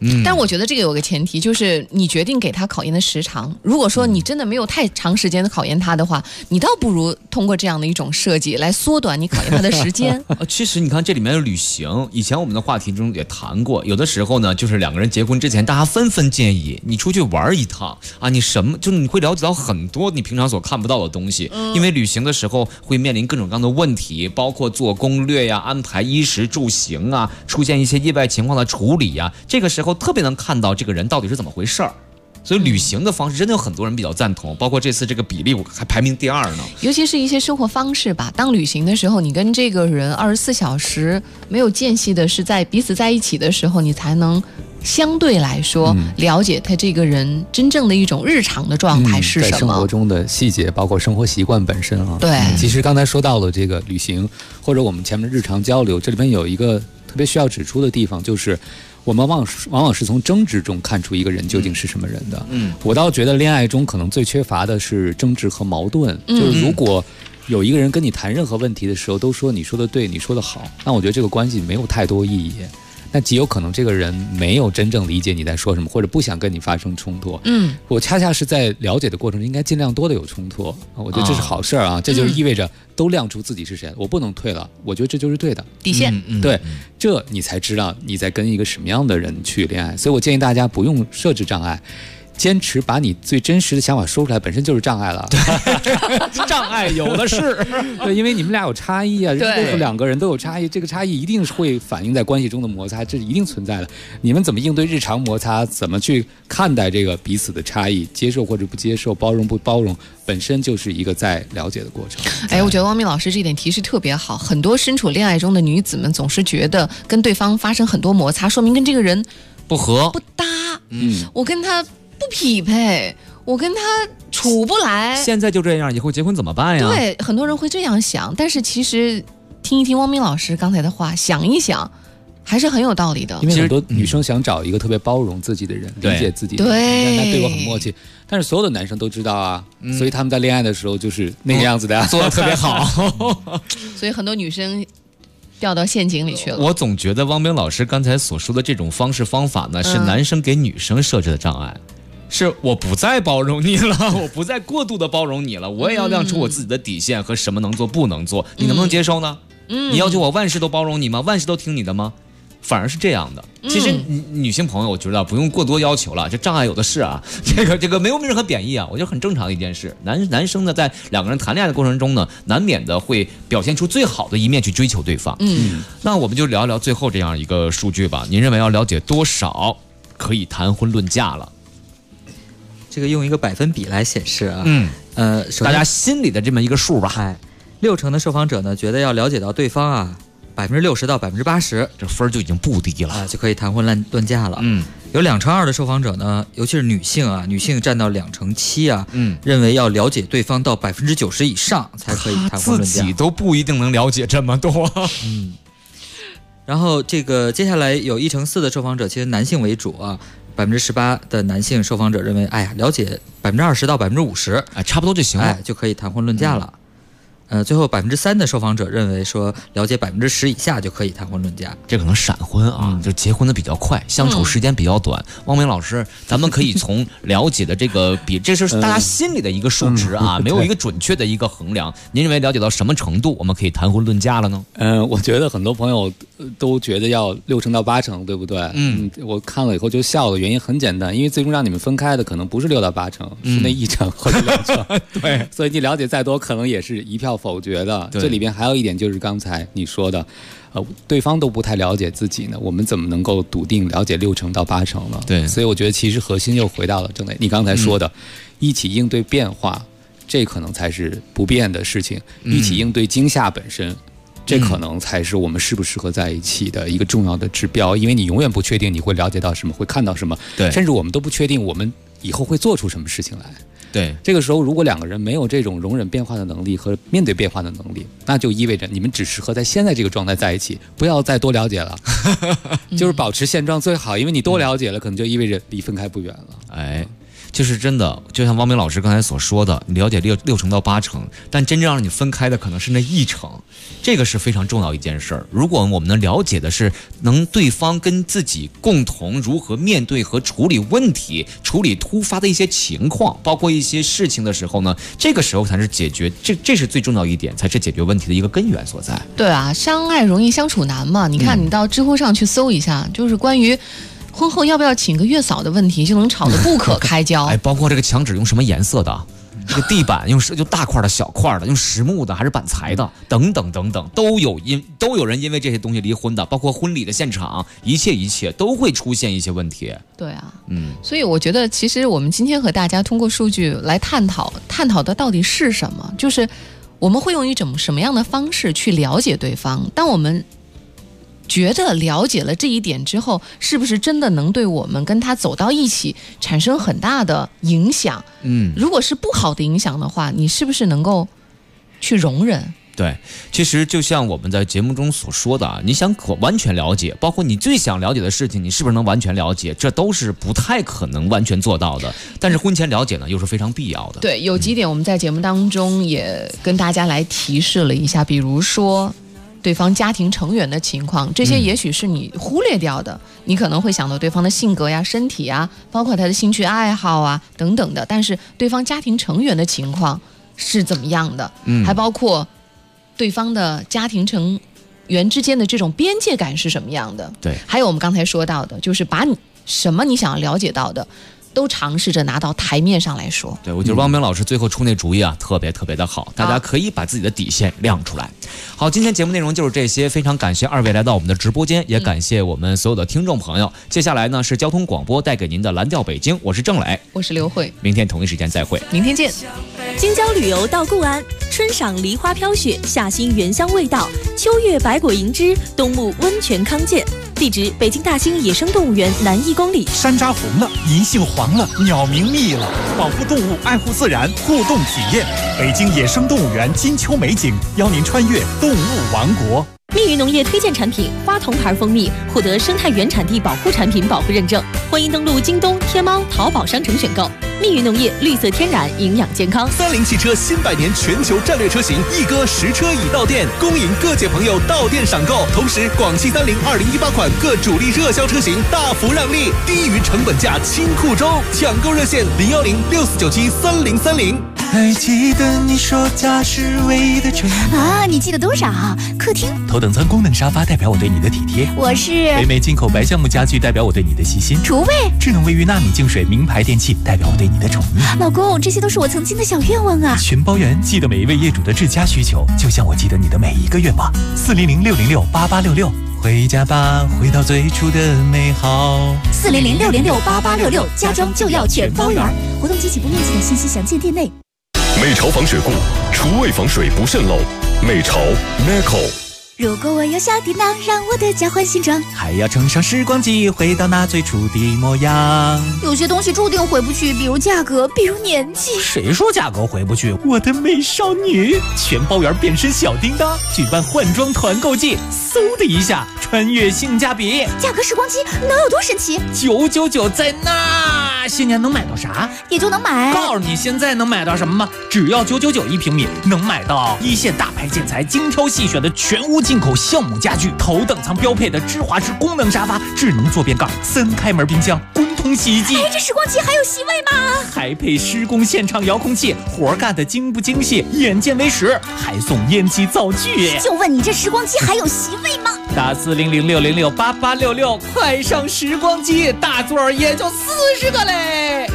但我觉得这个有个前提，就是你决定给他考研的时长。如果说你真的没有太长时间的考研他的话，你倒不如通过这样的一种设计来缩短你考研他的时间。 其实你看这里面的旅行，以前我们的话题中也谈过，有的时候呢，就是两个人结婚之前，大家纷纷建议你出去玩一趟啊，你什么就是你会了解到很多你平常所看不到的东西，因为旅行的时候会面临各种各样的问题，包括做攻略呀、安排衣食住行啊，出现一些意外情况的处理呀，这个时候特别能看到这个人到底是怎么回事儿。所以旅行的方式真的有很多人比较赞同，包括这次这个比例我还排名第2呢。 尤其是一些生活方式吧，当旅行的时候，你跟这个人24小时没有间隙的是在彼此在一起的时候，你才能相对来说了解他这个人真正的一种日常的状态是什么， 在生活中的细节，包括生活习惯本身啊。 对， 其实刚才说到了这个旅行，或者我们前面的日常交流，这里边有一个特别需要指出的地方，就是我们往往是从争执中看出一个人究竟是什么人的。我倒觉得恋爱中可能最缺乏的是争执和矛盾。就是如果有一个人跟你谈任何问题的时候都说你说的对，你说的好，那我觉得这个关系没有太多意义。那极有可能这个人没有真正理解你在说什么，或者不想跟你发生冲突。我恰恰是在了解的过程中应该尽量多的有冲突，我觉得这是好事啊。这就是意味着都亮出自己是谁，我不能退了，我觉得这就是对的底线。 对，这你才知道你在跟一个什么样的人去恋爱。所以我建议大家不用设置障碍，坚持把你最真实的想法说出来，本身就是障碍了。 障碍有的是。 对，因为你们俩有差异啊，任何两个人都有差异，这个差异一定是会反映在关系中的摩擦，这是一定存在的。你们怎么应对日常摩擦，怎么去看待这个彼此的差异，接受或者不接受，包容不包容，本身就是一个在了解的过程。 我觉得汪明老师这点提示特别好。很多身处恋爱中的女子们总是觉得跟对方发生很多摩擦，说明跟这个人不合、 不搭。我跟他不匹配，我跟他处不来。 现在就这样，以后结婚怎么办呀？ 对，很多人会这样想，但是其实听一听汪明老师刚才的话，想一想，还是很有道理的。 因为很多女生想找一个特别包容自己的人，理解自己的人，让他对我很默契。但是所有的男生都知道啊，所以他们在恋爱的时候就是那个样子的， 做得特别好。 所以很多女生掉到陷阱里去了。 我总觉得汪明老师刚才所说的这种方式方法呢，是男生给女生设置的障碍。是我不再包容你了，我不再过度的包容你了，我也要亮出我自己的底线和什么能做不能做，你能不能接受呢？你要求我万事都包容你吗？万事都听你的吗？反而是这样的。其实女性朋友，我觉得不用过多要求了，这障碍有的是啊，这个没有任何贬义啊，我觉得很正常的一件事。男生呢，在两个人谈恋爱的过程中呢，难免的会表现出最好的一面去追求对方。那我们就聊聊最后这样一个数据吧。您认为要了解多少可以谈婚论嫁了？ 这个用一个百分比来显示啊， 大家心里的这么一个数吧。 60%的受访者呢觉得要了解到对方啊，60%到80%， 这分就已经不低了啊，就可以谈婚论嫁了。有2%的受访者呢，尤其是女性啊，女性占到2%啊，认为要了解对方到90%以上才可以谈婚论嫁。 自己都不一定能了解这么多。 然后这个接下来有1%4的受访者，其实男性为主啊。18%的男性受访者认为，了解20%到50%， 差不多就行了， 就可以谈婚论嫁了。最后3%的受访者认为说，了解10%以下就可以谈婚论嫁。 这可能闪婚啊，就结婚的比较快，相处时间比较短。汪明老师，咱们可以从了解的这个这是大家心里的一个数值啊，没有一个准确的一个衡量。您认为了解到什么程度，我们可以谈婚论嫁了呢？ 我觉得很多朋友都觉得要60%到80%，对不对？我看了以后就笑了，原因很简单，因为最终让你们分开的可能不是6到8成，是那1成或者2成。 对， 所以你了解再多，可能也是一票否决的。这里边还有一点就是刚才你说的，对方都不太了解自己呢，我们怎么能够笃定了解60%到80%呢？ 对， 所以我觉得其实核心又回到了你刚才说的，一起应对变化，这可能才是不变的事情。一起应对惊吓本身，这可能才是我们适不适合在一起的一个重要的指标。因为你永远不确定你会了解到什么，会看到什么， 对， 甚至我们都不确定我们以后会做出什么事情来。 对， 这个时候如果两个人没有这种容忍变化的能力和面对变化的能力，那就意味着你们只适合在现在这个状态在一起，不要再多了解了。就是保持现状最好，因为你多了解了，可能就意味着离分开不远了。 就是真的，就像汪明老师刚才所说的，你了解六成到8成，但真正让你分开的可能是那1成，这个是非常重要一件事儿。如果我们能了解的是能对方跟自己共同如何面对和处理问题，处理突发的一些情况，包括一些事情的时候呢，这个时候才是解决，这是最重要一点，才是解决问题的一个根源所在。 对啊，相爱容易相处难嘛。你看，你到知乎上去搜一下，就是关于婚后要不要请个月嫂的问题，就能吵得不可开交。 包括这个墙纸用什么颜色的，这个地板就大块的小块的，用实木的还是板材的，等等等等，都有人因为这些东西离婚的，包括婚礼的现场，一切都会出现一些问题。 对啊，所以我觉得其实我们今天和大家通过数据来探讨的到底是什么，就是我们会用一种什么样的方式去了解对方。当我们觉得了解了这一点之后，是不是真的能对我们跟他走到一起产生很大的影响？如果是不好的影响的话，你是不是能够去容忍？ 对，其实就像我们在节目中所说的啊，你想完全了解，包括你最想了解的事情，你是不是能完全了解，这都是不太可能完全做到的。但是婚前了解呢，又是非常必要的。 对，有几点我们在节目当中也跟大家来提示了一下，比如说对方家庭成员的情况，这些也许是你忽略掉的，你可能会想到对方的性格呀、身体啊，包括他的兴趣爱好啊等等的，但是对方家庭成员的情况是怎么样的，还包括对方的家庭成员之间的这种边界感是什么样的。 对， 还有我们刚才说到的，就是把什么你想要了解到的都尝试着拿到台面上来说。 对，我觉得汪明老师最后出那主意啊，特别的好，大家可以把自己的底线亮出来。好，今天节目内容就是这些，非常感谢二位来到我们的直播间，也感谢我们所有的听众朋友。接下来呢是交通广播带给您的蓝调北京，我是郑磊， 我是刘慧， 明天同一时间再会， 明天见。 京郊旅游到固安，春赏梨花飘雪，夏欣原香味道，秋月百果银枝，冬沐温泉康健。地址：北京大兴野生动物园南1公里。 山楂红了，银杏黄了，鸟鸣密了，保护动物，爱护自然，互动体验。北京野生动物园金秋美景，邀您穿越动物王国。 蜜鱼农业推荐产品花童牌蜂蜜获得生态原产地保护产品保护认证，欢迎登录京东、天猫、淘宝商城选购。蜜鱼农业绿色天然，营养健康。 30汽车新100年全球战略车型一哥实车已到店，恭迎各界朋友到店赏购。同时，广汽30 2018款各主力热销车型大幅让利，低于成本价清库中，抢购热线01064973030。 还记得你说家是唯一的承诺啊？你记得多少？客厅头等舱功能沙发代表我对你的体贴， 我是北美进口白橡木家具代表我对你的细心， 厨卫智能卫浴纳米净水名牌电器代表我对你的宠溺。 老公，这些都是我曾经的小愿望啊！ 全包圆，记得每一位业主的至佳需求，就像我记得你的每一个愿望。400-606-8866，回家吧，回到最初的美好。 400-606-8866，家装就要全包圆。活动及起步面积的信息详见店内。 美潮防水固，厨卫防水不渗漏。美潮 Neco。 如果我有小叮当，让我的家换新装， 还要乘上时光机，回到那最初的模样。 有些东西注定回不去，比如价格，比如年纪。 谁说价格回不去？我的美少女，全包圆变身小叮当，举办换装团购季，嗖的一下穿越性价比。 价格时光机能有多神奇 ？999在那，新年能买到啥？ 也就能买。 告诉你现在能买到什么吗？只要999一平米，能买到一线大牌建材精挑细选的全屋进口橡木家具，头等舱标配的芝华士功能沙发，智能坐便盖，3开门冰箱，滚筒洗衣机。 这时光机还有席位吗？ 还配施工现场遥控器，活干的精不精细，眼见为实，还送烟机灶具。 就问你这时光机还有席位吗？ 打400-606-8866，快上时光机，大座也就40个嘞。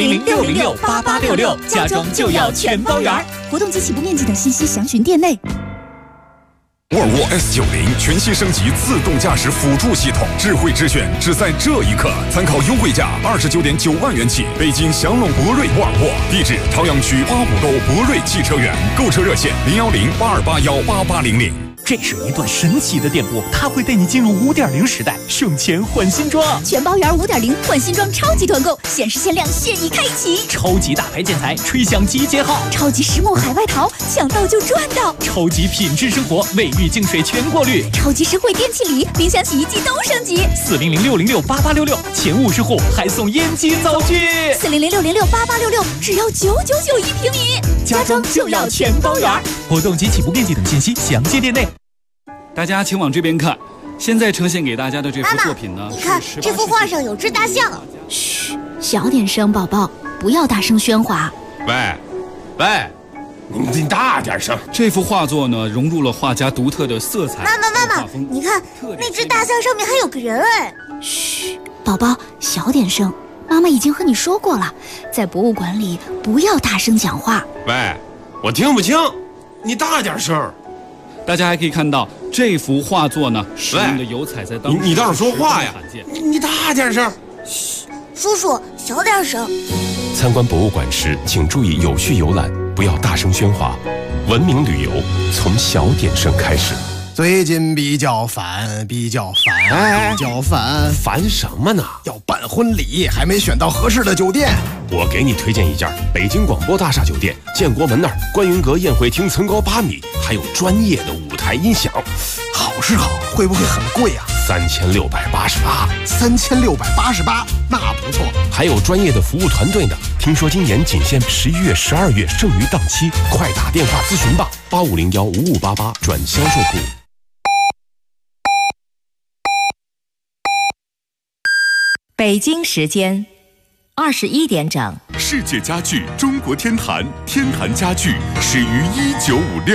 400-606-8866， 家装就要全包圆。 活动及起步面积等信息详询店内。 沃尔沃 S90全新升级自动驾驶辅助系统，智慧之选只在这一刻，参考优惠价29.9万元起，北京祥龙博瑞沃尔沃，地址朝阳区8五沟博瑞汽车园，购车热线010-8281-8800。 这是一段神奇的电波，它会带你进入5.0时代，省钱换新装。 全包圆5.0换新装超级团购，限时限量，现已开启。 超级大牌建材，吹响集结号。 超级实木海外淘，抢到就赚到。 超级品质生活，卫浴净水全过滤。 超级实惠电器礼，冰箱洗衣机都升级。 400-606-8866，前50户还送烟机灶具。 400-606-8866，只要999一平米， 家装就要全包圆。活动及起步面积等信息详见店内。 大家请往这边看，现在呈现给大家的这幅作品呢， 你看这幅画上有只大象。 嘘，小点声，宝宝，不要大声喧哗。 喂，你大点声。 这幅画作呢，融入了画家独特的色彩。 妈妈，你看那只大象上面还有个人哎。 嘘，宝宝，小点声。妈妈已经和你说过了，在博物馆里不要大声讲话。 喂，我听不清，你大点声。 大家还可以看到这幅画作呢，使用的油彩在当时你倒是说话呀！你大点声。 嘘，叔叔小点声。 参观博物馆时，请注意有序游览，不要大声喧哗。文明旅游从小点声开始。 最近比较烦， 烦什么呢？ 要办婚礼，还没选到合适的酒店。 我给你推荐一家北京广播大厦酒店，建国门那儿观云阁宴会厅层高8米，还有专业的舞台音响。 好是好，会不会很贵啊 ？3688。 3688，那不错。 还有专业的服务团队呢。听说今年仅限11月、12月剩余档期，快打电话咨询吧，85015588转销售部。 北京时间21点整。 世界家具中国天坛，天坛家具始于1956。